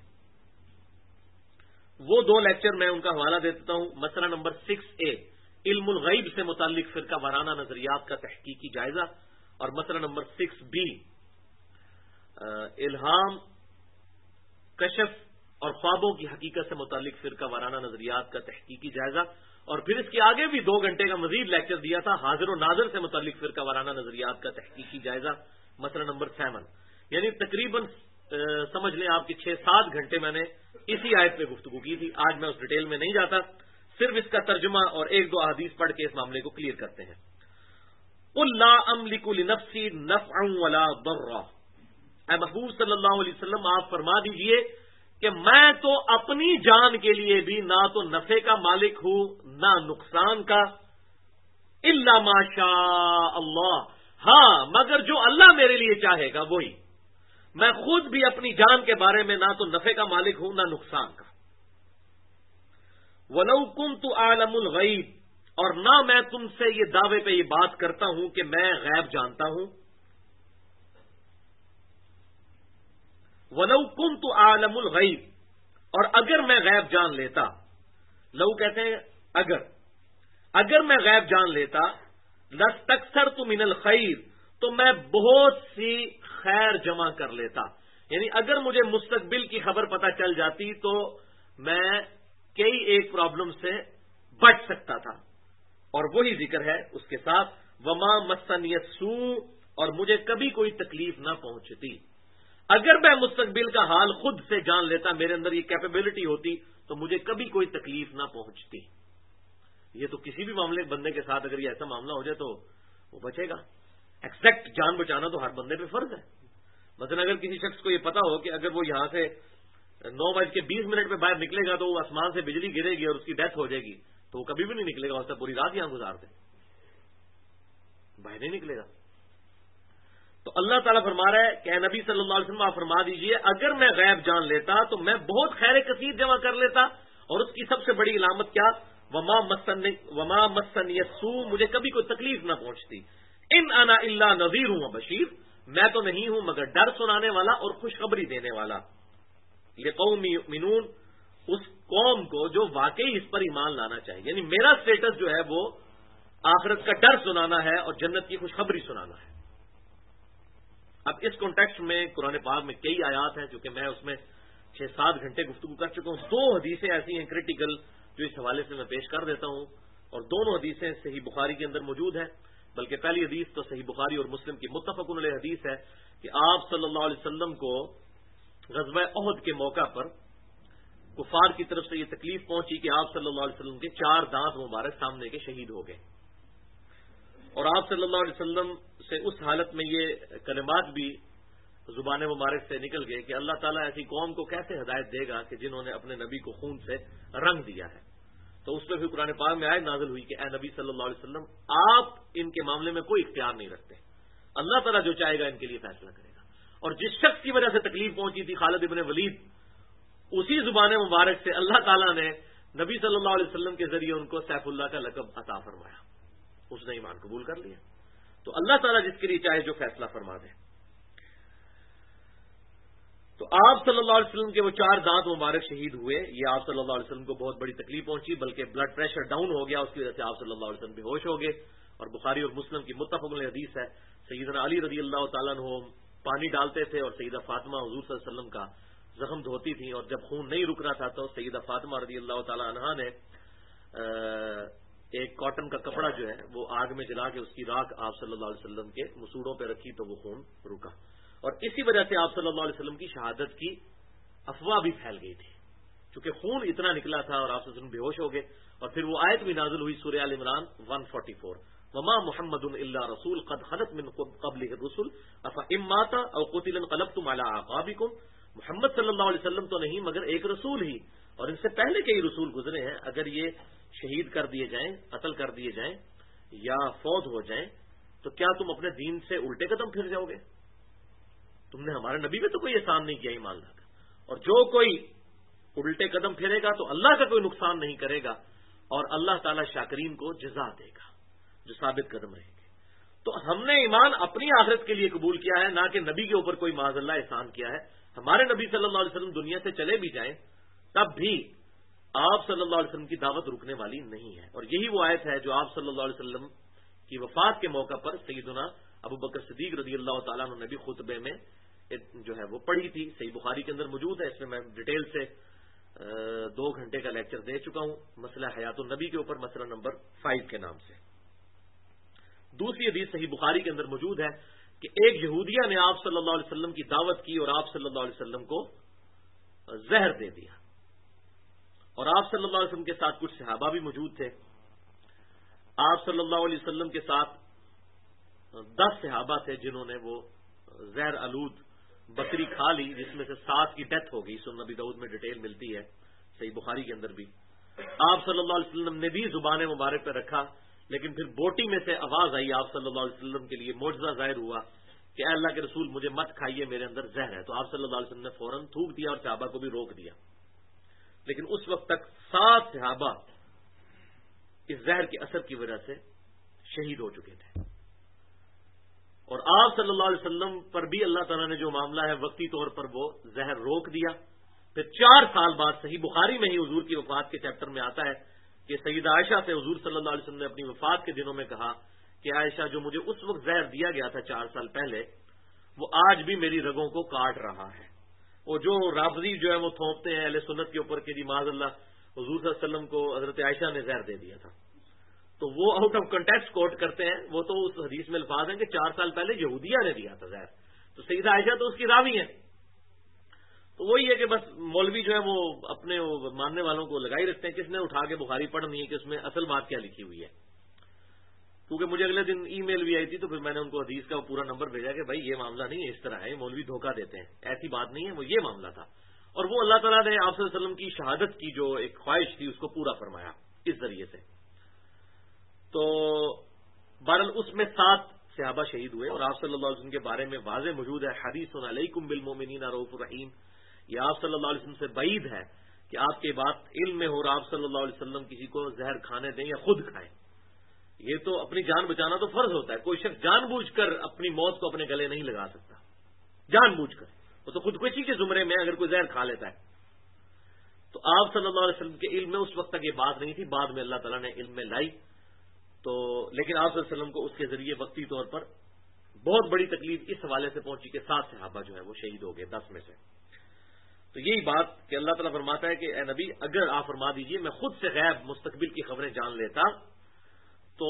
S1: وہ 2 لیکچر میں ان کا حوالہ دے دیتا ہوں. مسئلہ نمبر 6A علم الغیب سے متعلق فرقہ وارانہ نظریات کا تحقیقی جائزہ، اور مسئلہ نمبر 6B الہام، کشف اور خوابوں کی حقیقت سے متعلق فرقہ وارانہ نظریات کا تحقیقی جائزہ. اور پھر اس کے آگے بھی 2 گھنٹے کا مزید لیکچر دیا تھا حاضر و ناظر سے متعلق فرقہ وارانہ نظریات کا تحقیقی جائزہ، مسئلہ نمبر 7. یعنی تقریباً سمجھ لیں آپ کی 6-7 گھنٹے میں نے اسی آیت پہ گفتگو کی تھی. آج میں اس ڈیٹیل میں نہیں جاتا، صرف اس کا ترجمہ اور 1-2 احادیث پڑھ کے اس معاملے کو کلیئر کرتے ہیں. قل لا املک لنفسی نفعا ولا ضرا، اے محبوب صلی اللہ علیہ وسلم آپ فرما دیجئے کہ میں تو اپنی جان کے لیے بھی نہ تو نفع کا مالک ہوں نہ نقصان کا، الا ما شاء اللہ، ہاں مگر جو اللہ میرے لیے چاہے گا وہی. میں خود بھی اپنی جان کے بارے میں نہ تو نفع کا مالک ہوں نہ نقصان کا. وَلَوْ كُنْتُ أَعْلَمُ الْغَيْبِ، اور نہ میں تم سے یہ دعوے پہ یہ بات کرتا ہوں کہ میں غیب جانتا ہوں. وَلَوْ كُنْتُ أَعْلَمُ الْغَيْبِ، اور اگر میں غیب جان لیتا، لو کہتے ہیں اگر میں غیب جان لیتا، لَسْتَكْثَرْتُ مِنَ الْخَيْرِ، تو میں بہت سی خیر جمع کر لیتا. یعنی اگر مجھے مستقبل کی خبر پتہ چل جاتی تو میں کئی ایک پرابلم سے بچ سکتا تھا. اور وہی ذکر ہے اس کے ساتھ وما مسنی السوء، اور مجھے کبھی کوئی تکلیف نہ پہنچتی. اگر میں مستقبل کا حال خود سے جان لیتا، میرے اندر یہ کیپیبلٹی ہوتی تو مجھے کبھی کوئی تکلیف نہ پہنچتی. یہ تو کسی بھی معاملے بندے کے ساتھ اگر یہ ایسا معاملہ ہو جائے تو وہ بچے گا. ایگزیکٹ جان بچانا تو ہر بندے پہ فرض ہے. مثلا اگر کسی شخص کو یہ پتا ہو کہ اگر وہ یہاں سے 9:20 پہ باہر نکلے گا تو وہ آسمان سے بجلی گرے گی اور اس کی ڈیتھ ہو جائے گی تو وہ کبھی بھی نہیں نکلے گا، اس سے پوری رات یہاں گزار دے، باہر نہیں نکلے گا. تو اللہ تعالیٰ فرما رہا ہے کہ اے نبی صلی اللہ علیہ وسلم آپ فرما دیجئے اگر میں غیب جان لیتا تو میں بہت خیر کثیر جمع کر لیتا. اور اس کی سب سے بڑی علامت کیا؟ وما مسنی السوء، مجھے کبھی کوئی تکلیف نہ پہنچتی، ان انا الا نذیر و بشیر، میں تو نہیں ہوں مگر ڈر سنانے والا اور خوشخبری دینے والا، لقوم یؤمنون، اس قوم کو جو واقعی اس پر ایمان لانا چاہیے. یعنی میرا سٹیٹس جو ہے وہ آخرت کا ڈر سنانا ہے اور جنت کی خوشخبری سنانا ہے. اب اس کانٹیکسٹ میں قرآن پاک میں کئی آیات ہیں، چونکہ میں اس میں 6-7 گھنٹے گفتگو کر چکا ہوں. 2 حدیثیں ایسی ہیں کرٹیکل جو اس حوالے سے میں پیش کر دیتا ہوں، اور دونوں حدیثیں صحیح بخاری کے اندر موجود ہیں. بلکہ پہلی حدیث تو صحیح بخاری اور مسلم کی متفق علیہ حدیث ہے کہ آپ صلی اللہ علیہ وسلم کو غزوہ احد کے موقع پر کفار کی طرف سے یہ تکلیف پہنچی کہ آپ صلی اللہ علیہ وسلم کے 4 دانت مبارک سامنے کے شہید ہو گئے، اور آپ صلی اللہ علیہ وسلم سے اس حالت میں یہ کلمات بھی زبان مبارک سے نکل گئے کہ اللہ تعالیٰ ایسی قوم کو کیسے ہدایت دے گا کہ جنہوں نے اپنے نبی کو خون سے رنگ دیا ہے. تو اس پہ بھی قرآن پاک میں آیت نازل ہوئی کہ اے نبی صلی اللہ علیہ وسلم، آپ ان کے معاملے میں کوئی اختیار نہیں رکھتے، اللہ تعالیٰ جو چاہے گا ان کے لیے فیصلہ کرے گا. اور جس شخص کی وجہ سے تکلیف پہنچی تھی خالد ابن ولید، اسی زبان مبارک سے اللہ تعالیٰ نے نبی صلی اللہ علیہ وسلم کے ذریعے ان کو سیف اللہ کا لقب عطا فرمایا. اس نے ایمان قبول کر لیا. تو اللہ تعالیٰ جس کے لیے چاہے جو فیصلہ فرما دے. تو آپ صلی اللہ علیہ وسلم کے وہ 4 دانت مبارک شہید ہوئے. یہ آپ صلی اللہ علیہ وسلم کو بہت بڑی تکلیف پہنچی، بلکہ بلڈ پریشر ڈاؤن ہو گیا، اس کی وجہ سے آپ صلی اللہ علیہ وسلم بے ہوش ہو گئے. اور بخاری اور مسلم کی متفق علیہ حدیث ہے، سیدنا علی رضی اللہ تعالیٰ عنہ پانی ڈالتے تھے اور سیدہ فاطمہ حضور صلی اللہ علیہ وسلم کا زخم دھوتی تھیں، اور جب خون نہیں رک رہا تھا تو سیدہ فاطمہ رضی اللہ تعالیٰ عنہا نے ایک کاٹن کا کپڑا جو ہے وہ آگ میں جلا کے اس کی راکھ آپ صلی اللہ علیہ وسلم کے مسوڑوں پہ رکھی تو وہ خون رکا. اور اسی وجہ سے آپ صلی اللہ علیہ وسلم کی شہادت کی افواہ بھی پھیل گئی تھی، چونکہ خون اتنا نکلا تھا اور آپ صلی اللہ علیہ وسلم بے ہوش ہو گئے. اور پھر وہ آیت بھی نازل ہوئی سورہ آل عمران 144، وما محمد الا رسول قد خلت من قبلہ الرسل افئن مات او قتل انقلبتم علی اعقابکم. محمد صلی اللہ علیہ وسلم تو نہیں مگر ایک رسول ہی، اور ان سے پہلے کئی رسول گزرے ہیں، اگر یہ شہید کر دیے جائیں، قتل کر دیے جائیں یا فوت ہو جائیں تو کیا تم اپنے دین سے الٹے قدم پھر جاؤ گے؟ تم نے ہمارے نبی پہ تو کوئی احسان نہیں کیا ایمان لا کر، اور جو کوئی الٹے قدم پھرے گا تو اللہ کا کوئی نقصان نہیں کرے گا، اور اللہ تعالیٰ شاکرین کو جزا دے گا جو ثابت قدم رہیں گے. تو ہم نے ایمان اپنی آخرت کے لیے قبول کیا ہے، نہ کہ نبی کے اوپر کوئی معاذ اللہ احسان کیا ہے. ہمارے نبی صلی اللہ علیہ وسلم دنیا سے چلے بھی جائیں تب بھی آپ صلی اللہ علیہ وسلم کی دعوت رکنے والی نہیں ہے. اور یہی وہ آیت ہے جو آپ صلی اللہ علیہ وسلم کی وفات کے موقع پر سیدنا ابو بکر صدیق رضی اللہ تعالیٰ عنہ نے بھی خطبے میں جو ہے وہ پڑھی تھی. صحیح بخاری کے اندر موجود ہے، اس میں ڈیٹیل سے 2 گھنٹے کا لیکچر دے چکا ہوں، مسئلہ حیات النبی کے اوپر، مسئلہ نمبر 5 کے نام سے. دوسری حدیث صحیح بخاری کے اندر موجود ہے کہ ایک یہودیہ نے آپ صلی اللہ علیہ وسلم کی دعوت کی اور آپ صلی اللہ علیہ وسلم کو زہر دے دیا، اور آپ صلی اللہ علیہ وسلم کے ساتھ کچھ صحابہ بھی موجود تھے. آپ صلی اللہ علیہ وسلم کے ساتھ 10 صحابہ تھے جنہوں نے وہ زہر آلود بکری کھا لی، جس میں سے 7 کی ڈیتھ ہو گئی. سنن نبی داؤد میں ڈیٹیل ملتی ہے، صحیح بخاری کے اندر بھی. آپ صلی اللہ علیہ وسلم نے بھی زبان مبارک پہ رکھا، لیکن پھر بوٹی میں سے آواز آئی، آپ صلی اللہ علیہ وسلم کے لیے معجزہ ظاہر ہوا کہ اے اللہ کے رسول مجھے مت کھائیے، میرے اندر زہر ہے. تو آپ صلی اللہ علیہ وسلم نے فوراً تھوک دیا اور صحابہ کو بھی روک دیا. لیکن اس وقت تک 7 صحابہ اس زہر کے اثر کی وجہ سے شہید ہو چکے تھے. اور آپ صلی اللہ علیہ وسلم پر بھی اللہ تعالیٰ نے جو معاملہ ہے وقتی طور پر وہ زہر روک دیا. پھر 4 سال بعد صحیح بخاری میں ہی حضور کی وفات کے چیپٹر میں آتا ہے کہ سیدہ عائشہ سے حضور صلی اللہ علیہ وسلم نے اپنی وفات کے دنوں میں کہا کہ عائشہ جو مجھے اس وقت زہر دیا گیا تھا 4 سال پہلے، وہ آج بھی میری رگوں کو کاٹ رہا ہے. وہ جو رافضی جو ہے وہ تھوپتے ہیں اہل سنت کے اوپر کہ جی معاذ اللہ حضور صلی اللہ علیہ وسلم کو حضرت عائشہ نے زہر دے دیا تھا، تو وہ آؤٹ آف کنٹیکسٹ کوٹ کرتے ہیں. وہ تو اس حدیث میں الفاظ ہیں کہ 4 سال پہلے یہودیہ نے دیا تھا زہر، تو سیدہ عائشہ تو اس کی راوی ہیں. تو وہی ہے کہ بس مولوی جو ہے وہ اپنے ماننے والوں کو لگائی رکھتے ہیں، کس نے اٹھا کے بخاری پڑھنی ہے کہ اس میں اصل بات کیا لکھی ہوئی ہے. کیونکہ مجھے اگلے دن ای میل بھی آئی تھی تو پھر میں نے ان کو حدیث کا پورا نمبر بھیجا کہ بھائی یہ معاملہ نہیں ہے، اس طرح ہے، مولوی دھوکہ دیتے ہیں، ایسی بات نہیں ہے، وہ یہ معاملہ تھا. اور وہ اللہ تعالیٰ نے آپ صلی اللہ علیہ وسلم کی شہادت کی جو ایک خواہش تھی اس کو پورا فرمایا اس ذریعے سے. تو بہرحال اس میں 7 صحابہ شہید ہوئے، اور آپ صلی اللہ علیہ وسلم کے بارے میں واضح موجود ہے حدیث علیکم بالمؤمنین رؤوف رحیم. یہ آپ صلی اللہ علیہ وسلم سے بعید ہے کہ آپ کی بات علم میں ہو اور آپ صلی اللہ علیہ وسلم کسی کو زہر کھانے دیں یا خود کھائیں، یہ تو اپنی جان بچانا تو فرض ہوتا ہے. کوئی شخص جان بوجھ کر اپنی موت کو اپنے گلے نہیں لگا سکتا، جان بوجھ کر. وہ تو خودکشی کے زمرے میں اگر کوئی زہر کھا لیتا ہے. تو آپ صلی اللہ علیہ وسلم کے علم میں اس وقت تک یہ بات نہیں تھی، بعد میں اللہ تعالیٰ نے علم میں لائی. تو لیکن آپ صلی اللہ علیہ وسلم کو اس کے ذریعے وقتی طور پر بہت بڑی تکلیف اس حوالے سے پہنچی کہ 7 صحابہ جو ہے وہ شہید ہو گئے 10 میں سے. تو یہی بات کہ اللہ تعالیٰ فرماتا ہے کہ اے نبی اگر آپ فرما دیجئے میں خود سے غیب مستقبل کی خبریں جان لیتا تو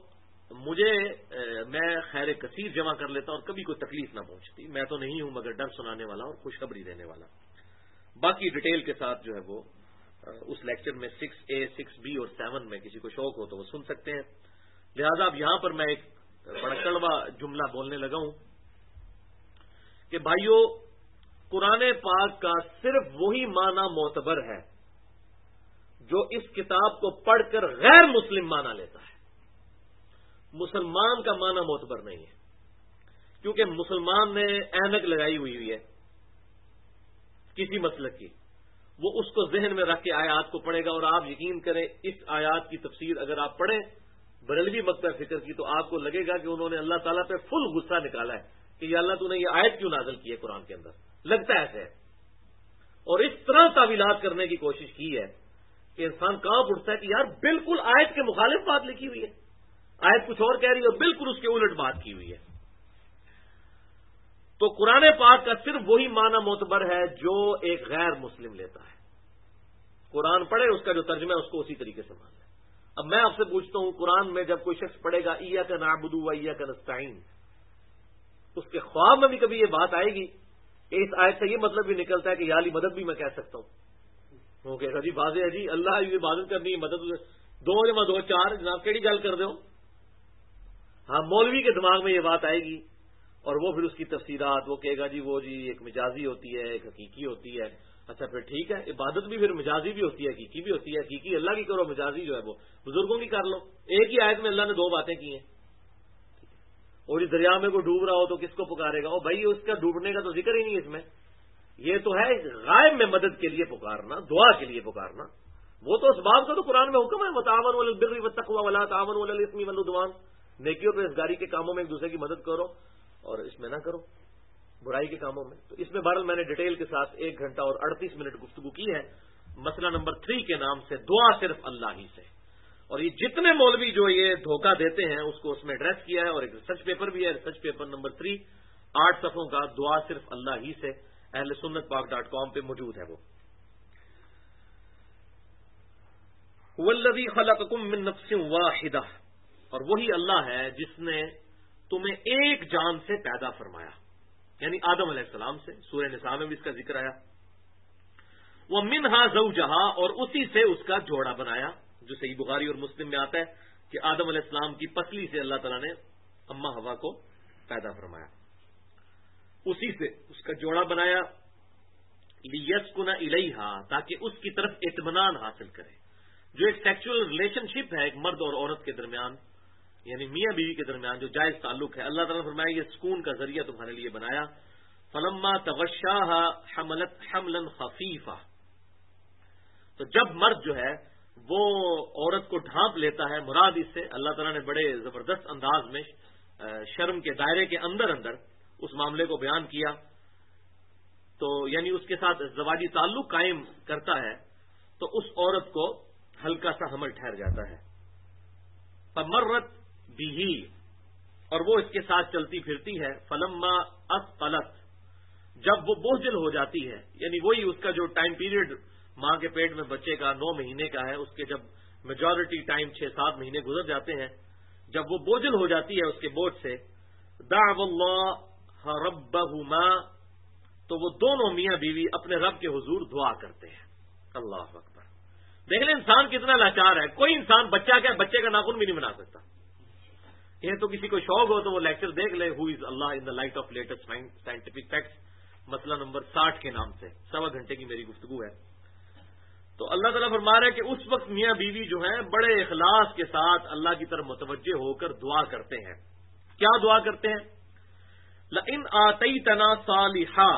S1: میں خیر کثیر جمع کر لیتا اور کبھی کوئی تکلیف نہ پہنچتی. میں تو نہیں ہوں مگر ڈر سنانے والا اور خوشخبری دینے والا. باقی ڈیٹیل کے ساتھ جو ہے وہ اس لیکچر میں 6A 6B اور 7 میں کسی کو شوق ہو تو وہ سن سکتے ہیں. لہذا اب یہاں پر میں ایک بڑا کڑوا جملہ بولنے لگا ہوں کہ بھائیو، قرآن پاک کا صرف وہی معنی معتبر ہے جو اس کتاب کو پڑھ کر غیر مسلم معنی لیتا ہے. مسلمان کا معنی معتبر نہیں ہے، کیونکہ مسلمان نے اینک لگائی ہوئی ہے کسی مسلک کی، وہ اس کو ذہن میں رکھ کے آیات کو پڑھے گا. اور آپ یقین کریں اس آیات کی تفسیر اگر آپ پڑھیں بریلوی مکتب فکر کی تو آپ کو لگے گا کہ انہوں نے اللہ تعالیٰ پہ فل غصہ نکالا ہے کہ یا اللہ تو نے یہ آیت کیوں نازل کی ہے قرآن کے اندر. لگتا ہے ایسے ہے. اور اس طرح تعویلات کرنے کی کوشش کی ہے کہ انسان کہاں اٹھتا ہے کہ یار بالکل آیت کے مخالف بات لکھی ہوئی ہے، آیت کچھ اور کہہ رہی ہے اور بالکل اس کے الٹ بات کی ہوئی ہے. تو قرآن پاک کا صرف وہی معنی معتبر ہے جو ایک غیر مسلم لیتا ہے. قرآن پڑھے اس کا جو ترجمہ ہے اس کو اسی طریقے سے مان لے. اب میں آپ سے پوچھتا ہوں قرآن میں جب کوئی شخص پڑھے گا ایاک نعبد و ایاک نستعین، اس کے خواب میں بھی کبھی یہ بات آئے گی کہ اس آیت سے یہ مطلب بھی نکلتا ہے کہ یا علی مدد بھی میں کہہ سکتا ہوں. وہ کہے گا جی واضح ہے جی اللہ کی عبادت کرنی ہے، مدد 2 جمع 2 4 جناب کیڑی گل کر دو. ہاں مولوی کے دماغ میں یہ بات آئے گی اور وہ پھر اس کی تفسیرات وہ کہے گا جی وہ جی ایک مجازی ہوتی ہے ایک حقیقی ہوتی ہے. اچھا پھر ٹھیک ہے، عبادت بھی پھر مجازی بھی ہوتی ہے حقیقی بھی ہوتی ہے. حقیقی اللہ کی کرو، مجازی جو ہے وہ بزرگوں کی کر لو. ایک ہی آیت میں اللہ نے 2 باتیں کی ہیں. اور اس دریا میں کوئی ڈوب رہا ہو تو کس کو پکارے گا؟ بھائی اس کا ڈوبنے کا تو ذکر ہی نہیں ہے اس میں. یہ تو ہے غائب میں مدد کے لیے پکارنا، دعا کے لیے پکارنا. وہ تو اس باب کا تو قرآن میں حکم ہے وتعاونوا علی البر والتقوی ولا تعاونوا علی الاثم والعدوان. نیکی اور پرہیزگاری کے کاموں میں ایک دوسرے کی مدد کرو اور اس میں نہ کرو برائی کے کاموں میں. تو اس میں بہرحال میں نے ڈیٹیل کے ساتھ 1 گھنٹہ اور 38 منٹ گفتگو کی ہے. مسئلہ نمبر 3 کے نام سے دعا صرف اللہ ہی سے. اور یہ جتنے مولوی جو یہ دھوکہ دیتے ہیں اس کو اس میں ایڈریس کیا ہے. اور ایک ریسرچ پیپر بھی ہے، ریسرچ پیپر نمبر 3 8 صفحوں کا، دعا صرف اللہ ہی سے، اہل سنت پاک.com پہ موجود ہے. وہ هو الذی خلقکم من نفس واحدہ، اور وہی اللہ ہے جس نے تمہیں ایک جان سے پیدا فرمایا، یعنی آدم علیہ السلام سے. سورہ نساء میں بھی اس کا ذکر آیا. وَمِنْهَا زَوْجَهَا، اور اسی سے اس کا جوڑا بنایا، جو صحیح بخاری اور مسلم میں آتا ہے کہ آدم علیہ السلام کی پسلی سے اللہ تعالیٰ نے اماں حوا کو پیدا فرمایا. اسی سے اس کا جوڑا بنایا لِيَسْكُنَ إِلَيْهَا، تاکہ اس کی طرف اطمینان حاصل کرے. جو ایک سیکچول ریلیشن شپ ہے ایک مرد اور عورت کے درمیان، یعنی میاں بیوی کے درمیان جو جائز تعلق ہے، اللہ تعالیٰ نے فرمایا یہ سکون کا ذریعہ تمہارے لیے بنایا. فَلَمَّا تَغَشَّاهَا حَمَلَتْ حَمْلًا خَفِيفًا، تو جب مرد جو ہے وہ عورت کو ڈھانپ لیتا ہے، مراد اس سے اللہ تعالیٰ نے بڑے زبردست انداز میں شرم کے دائرے کے اندر اندر اس معاملے کو بیان کیا. تو یعنی اس کے ساتھ زواجی تعلق قائم کرتا ہے تو اس عورت کو ہلکا سا حمل ٹھہر جاتا ہے. فمرت بھی، اور وہ اس کے ساتھ چلتی پھرتی ہے. فلما اثقلت، جب وہ بوجھل ہو جاتی ہے، یعنی وہی اس کا جو ٹائم پیریڈ ماں کے پیٹ میں بچے کا 9 مہینے کا ہے، اس کے جب میجورٹی ٹائم 6-7 مہینے گزر جاتے ہیں، جب وہ بوجھل ہو جاتی ہے اس کے بوجھ سے، دعوا اللہ ربہما، تو وہ دونوں میاں بیوی اپنے رب کے حضور دعا کرتے ہیں. اللہ اکبر. دیکھ لیں انسان کتنا لاچار ہے. کوئی انسان بچہ کیا بچے کا ناخن بھی نہیں بنا سکتا. یہ تو کسی کو شوق ہو تو وہ لیکچر دیکھ لے، who is Allah in the light of latest scientific facts, مسئلہ نمبر 60 کے نام سے. 1.25 گھنٹے کی میری گفتگو ہے. تو اللہ تعالیٰ فرما رہا ہے کہ اس وقت میاں بیوی جو ہیں بڑے اخلاص کے ساتھ اللہ کی طرف متوجہ ہو کر دعا کرتے ہیں. کیا دعا کرتے ہیں؟ لئن آتیتنا صالحا،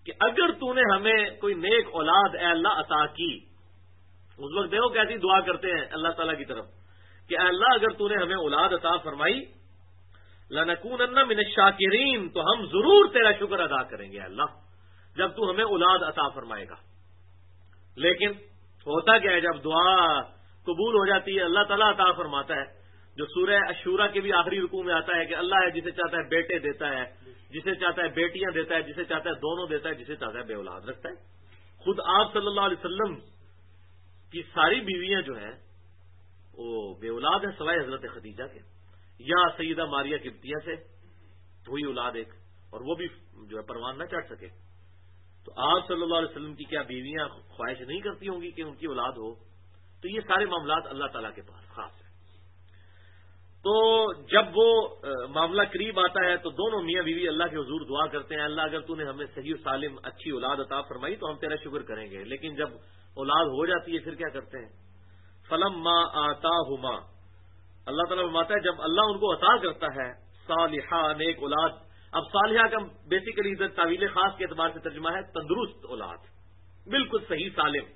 S1: کہ اگر تو نے ہمیں کوئی نیک اولاد اے اللہ عطا کی، اس وقت دیکھو کیسی دعا کرتے ہیں اللہ تعالیٰ کی طرف کہ اے اللہ اگر تو نے ہمیں اولاد عطا فرمائی لَنَكُونَنَّ مِنَ الشَّاكِرِينَ، تو ہم ضرور تیرا شکر ادا کریں گے اللہ جب تو ہمیں اولاد عطا فرمائے گا۔ لیکن ہوتا کیا ہے، جب دعا قبول ہو جاتی ہے اللہ تعالیٰ عطا فرماتا ہے، جو سورہ الشورى کے بھی آخری رکوع میں آتا ہے کہ اللہ ہے جسے چاہتا ہے بیٹے دیتا ہے، جسے چاہتا ہے بیٹیاں دیتا ہے، جسے چاہتا ہے دونوں دیتا ہے، جسے چاہتا ہے بے اولاد رکھتا ہے۔ خود آپ صلی اللہ علیہ وسلم کی ساری بیویاں جو ہیں وہ بے اولاد ہیں سوائے حضرت خدیجہ کے، یا سیدہ ماریہ قبطیہ سے ہوئی اولاد ایک، اور وہ بھی جو ہے پروان نہ چڑھ سکے۔ تو آپ صلی اللہ علیہ وسلم کی کیا بیویاں خواہش نہیں کرتی ہوں گی کہ ان کی اولاد ہو؟ تو یہ سارے معاملات اللہ تعالیٰ کے پاس خاص ہیں۔ تو جب وہ معاملہ قریب آتا ہے تو دونوں میاں بیوی اللہ کے حضور دعا کرتے ہیں، اللہ اگر تو نے ہمیں صحیح و سالم اچھی اولاد عطا فرمائی تو ہم تیرا شکر کریں گے۔ لیکن جب اولاد ہو جاتی ہے پھر کیا کرتے ہیں؟ فلما آتاہما، اللہ تعالیٰ فرماتا ہے جب اللہ ان کو عطا کرتا ہے صالحہ نیک اولاد۔ اب صالحہ کا بیسیکلی ادھر تعویل خاص کے اعتبار سے ترجمہ ہے تندرست اولاد، بالکل صحیح سالم۔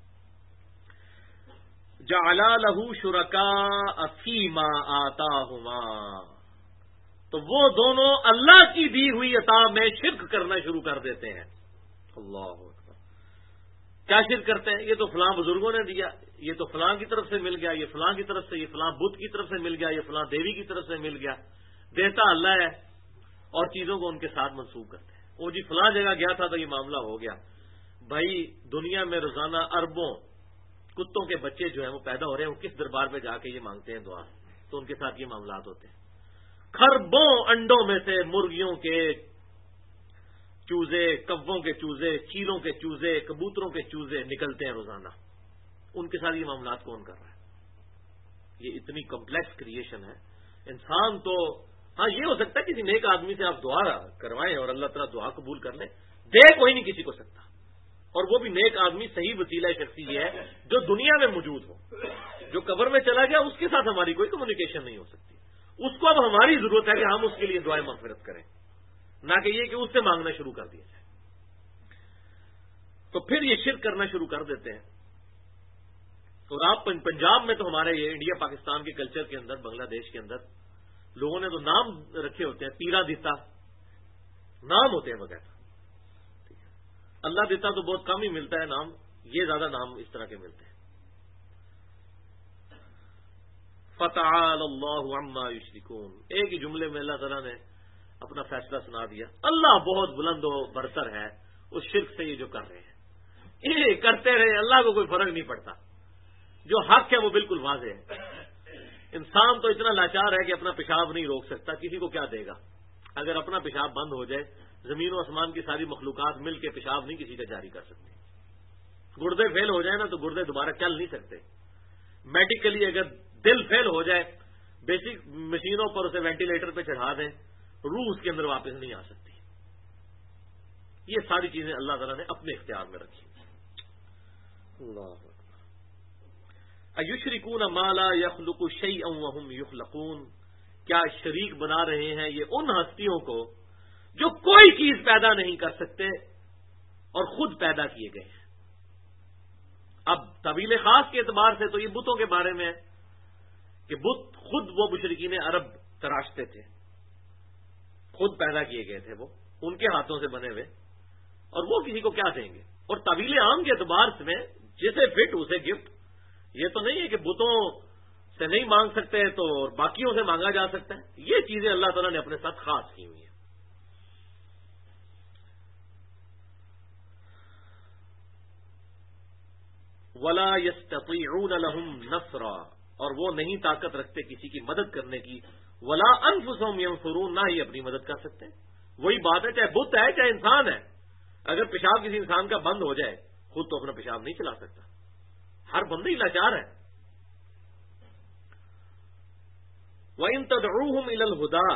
S1: جعل لہ شرکاء فیما آتاہما، تو وہ دونوں اللہ کی دی ہوئی عطا میں شرک کرنا شروع کر دیتے ہیں۔ اللہ اکبر، کیا شرک کرتے ہیں؟ یہ تو فلاں بزرگوں نے دیا، یہ تو فلاں کی طرف سے مل گیا، یہ فلاں کی طرف سے، یہ فلاں بت کی طرف سے مل گیا، یہ فلاں دیوی کی طرف سے مل گیا۔ دیتا اللہ ہے اور چیزوں کو ان کے ساتھ منسوب کرتے ہیں۔ وہ جی فلاں جگہ گیا تھا تو یہ معاملہ ہو گیا۔ بھائی دنیا میں روزانہ اربوں کتوں کے بچے جو ہیں وہ پیدا ہو رہے ہیں، وہ کس دربار پہ جا کے یہ مانگتے ہیں دعا، تو ان کے ساتھ یہ معاملات ہوتے ہیں۔ خربوں انڈوں میں سے مرغیوں کے چوزے، کبوں کے چوزے، چیلوں کے چوزے، کبوتروں کے چوزے نکلتے ہیں روزانہ، ان کے ساتھ یہ معاملات کون کر رہا ہے؟ یہ اتنی کمپلیکس کریشن ہے۔ انسان تو ہاں یہ ہو سکتا ہے کسی نیک آدمی سے آپ دعا کروائیں اور اللہ تعالیٰ دعا قبول کر لیں، دے کوئی نہیں کسی کو سکتا، اور وہ بھی نیک آدمی صحیح وسیلہ شخصی یہ ہے جو دنیا میں موجود ہو۔ جو قبر میں چلا گیا اس کے ساتھ ہماری کوئی کمیونیکیشن نہیں ہو سکتی، اس کو اب ہماری ضرورت ہے کہ ہم اس کے لیے دعائیں مغفرت کریں، نہ کہ یہ کہ اس سے مانگنا شروع کر دیا جائے۔ تو پھر یہ شرک کرنا شروع کر دیتے ہیں۔ اور آپ پنجاب میں تو ہمارے یہ انڈیا پاکستان کے کلچر کے اندر، بنگلہ دیش کے اندر لوگوں نے تو نام رکھے ہوتے ہیں، پیرا دیتا نام ہوتے ہیں وغیرہ، اللہ دیتا تو بہت کم ہی ملتا ہے نام، یہ زیادہ نام اس طرح کے ملتے ہیں۔ فتعالی اللہ عما یشرکون، ایک ہی جملے میں اللہ تعالیٰ نے اپنا فیصلہ سنا دیا۔ اللہ بہت بلند و برتر ہے اس شرک سے یہ جو کر رہے ہیں، یہ کرتے رہے، اللہ کو کوئی فرق نہیں پڑتا، جو حق ہے وہ بالکل واضح ہے۔ انسان تو اتنا لاچار ہے کہ اپنا پیشاب نہیں روک سکتا، کسی کو کیا دے گا؟ اگر اپنا پیشاب بند ہو جائے، زمین و آسمان کی ساری مخلوقات مل کے پیشاب نہیں کسی کا جاری کر سکتی۔ گردے فیل ہو جائے نا تو گردے دوبارہ چل نہیں سکتے۔ میڈیکلی اگر دل فیل ہو جائے، بیسک مشینوں پر اسے وینٹیلیٹر پہ چڑھا دیں، روح اس کے اندر واپس نہیں آ سکتی۔ یہ ساری چیزیں اللہ تعالیٰ نے اپنے اختیار میں رکھی۔ اللہ ایشرکون ما لا یخلق شیئا وہم یخلقون، کیا شریک بنا رہے ہیں یہ ان ہستیوں کو جو کوئی چیز پیدا نہیں کر سکتے اور خود پیدا کیے گئے ہیں۔ اب طویل خاص کے اعتبار سے تو یہ بتوں کے بارے میں ہے کہ بت خود وہ مشرکین عرب تراشتے تھے، خود پیدا کیے گئے تھے، وہ ان کے ہاتھوں سے بنے ہوئے، اور وہ کسی کو کیا دیں گے؟ اور طویل عام کے اعتبار سے جسے فٹ اسے گفٹ، یہ تو نہیں ہے کہ بتوں سے نہیں مانگ سکتے تو باقیوں سے مانگا جا سکتا ہے۔ یہ چیزیں اللہ تعالیٰ نے اپنے ساتھ خاص کی ہوئی ہیں۔ ولا يستطيعون لهم نصرا، اور وہ نہیں طاقت رکھتے کسی کی مدد کرنے کی، ولا انفسهم ينصرون، نہ ہی اپنی مدد کر سکتے ہیں۔ وہی بات ہے، چاہے بت ہے چاہے انسان ہے، اگر پیشاب کسی انسان کا بند ہو جائے خود تو اپنا پیشاب نہیں چلا سکتا، ہر بندہ ہی لاچار ہے۔ وَإِن تَدْعُوهُمْ إِلَى الْهُدَىٰ،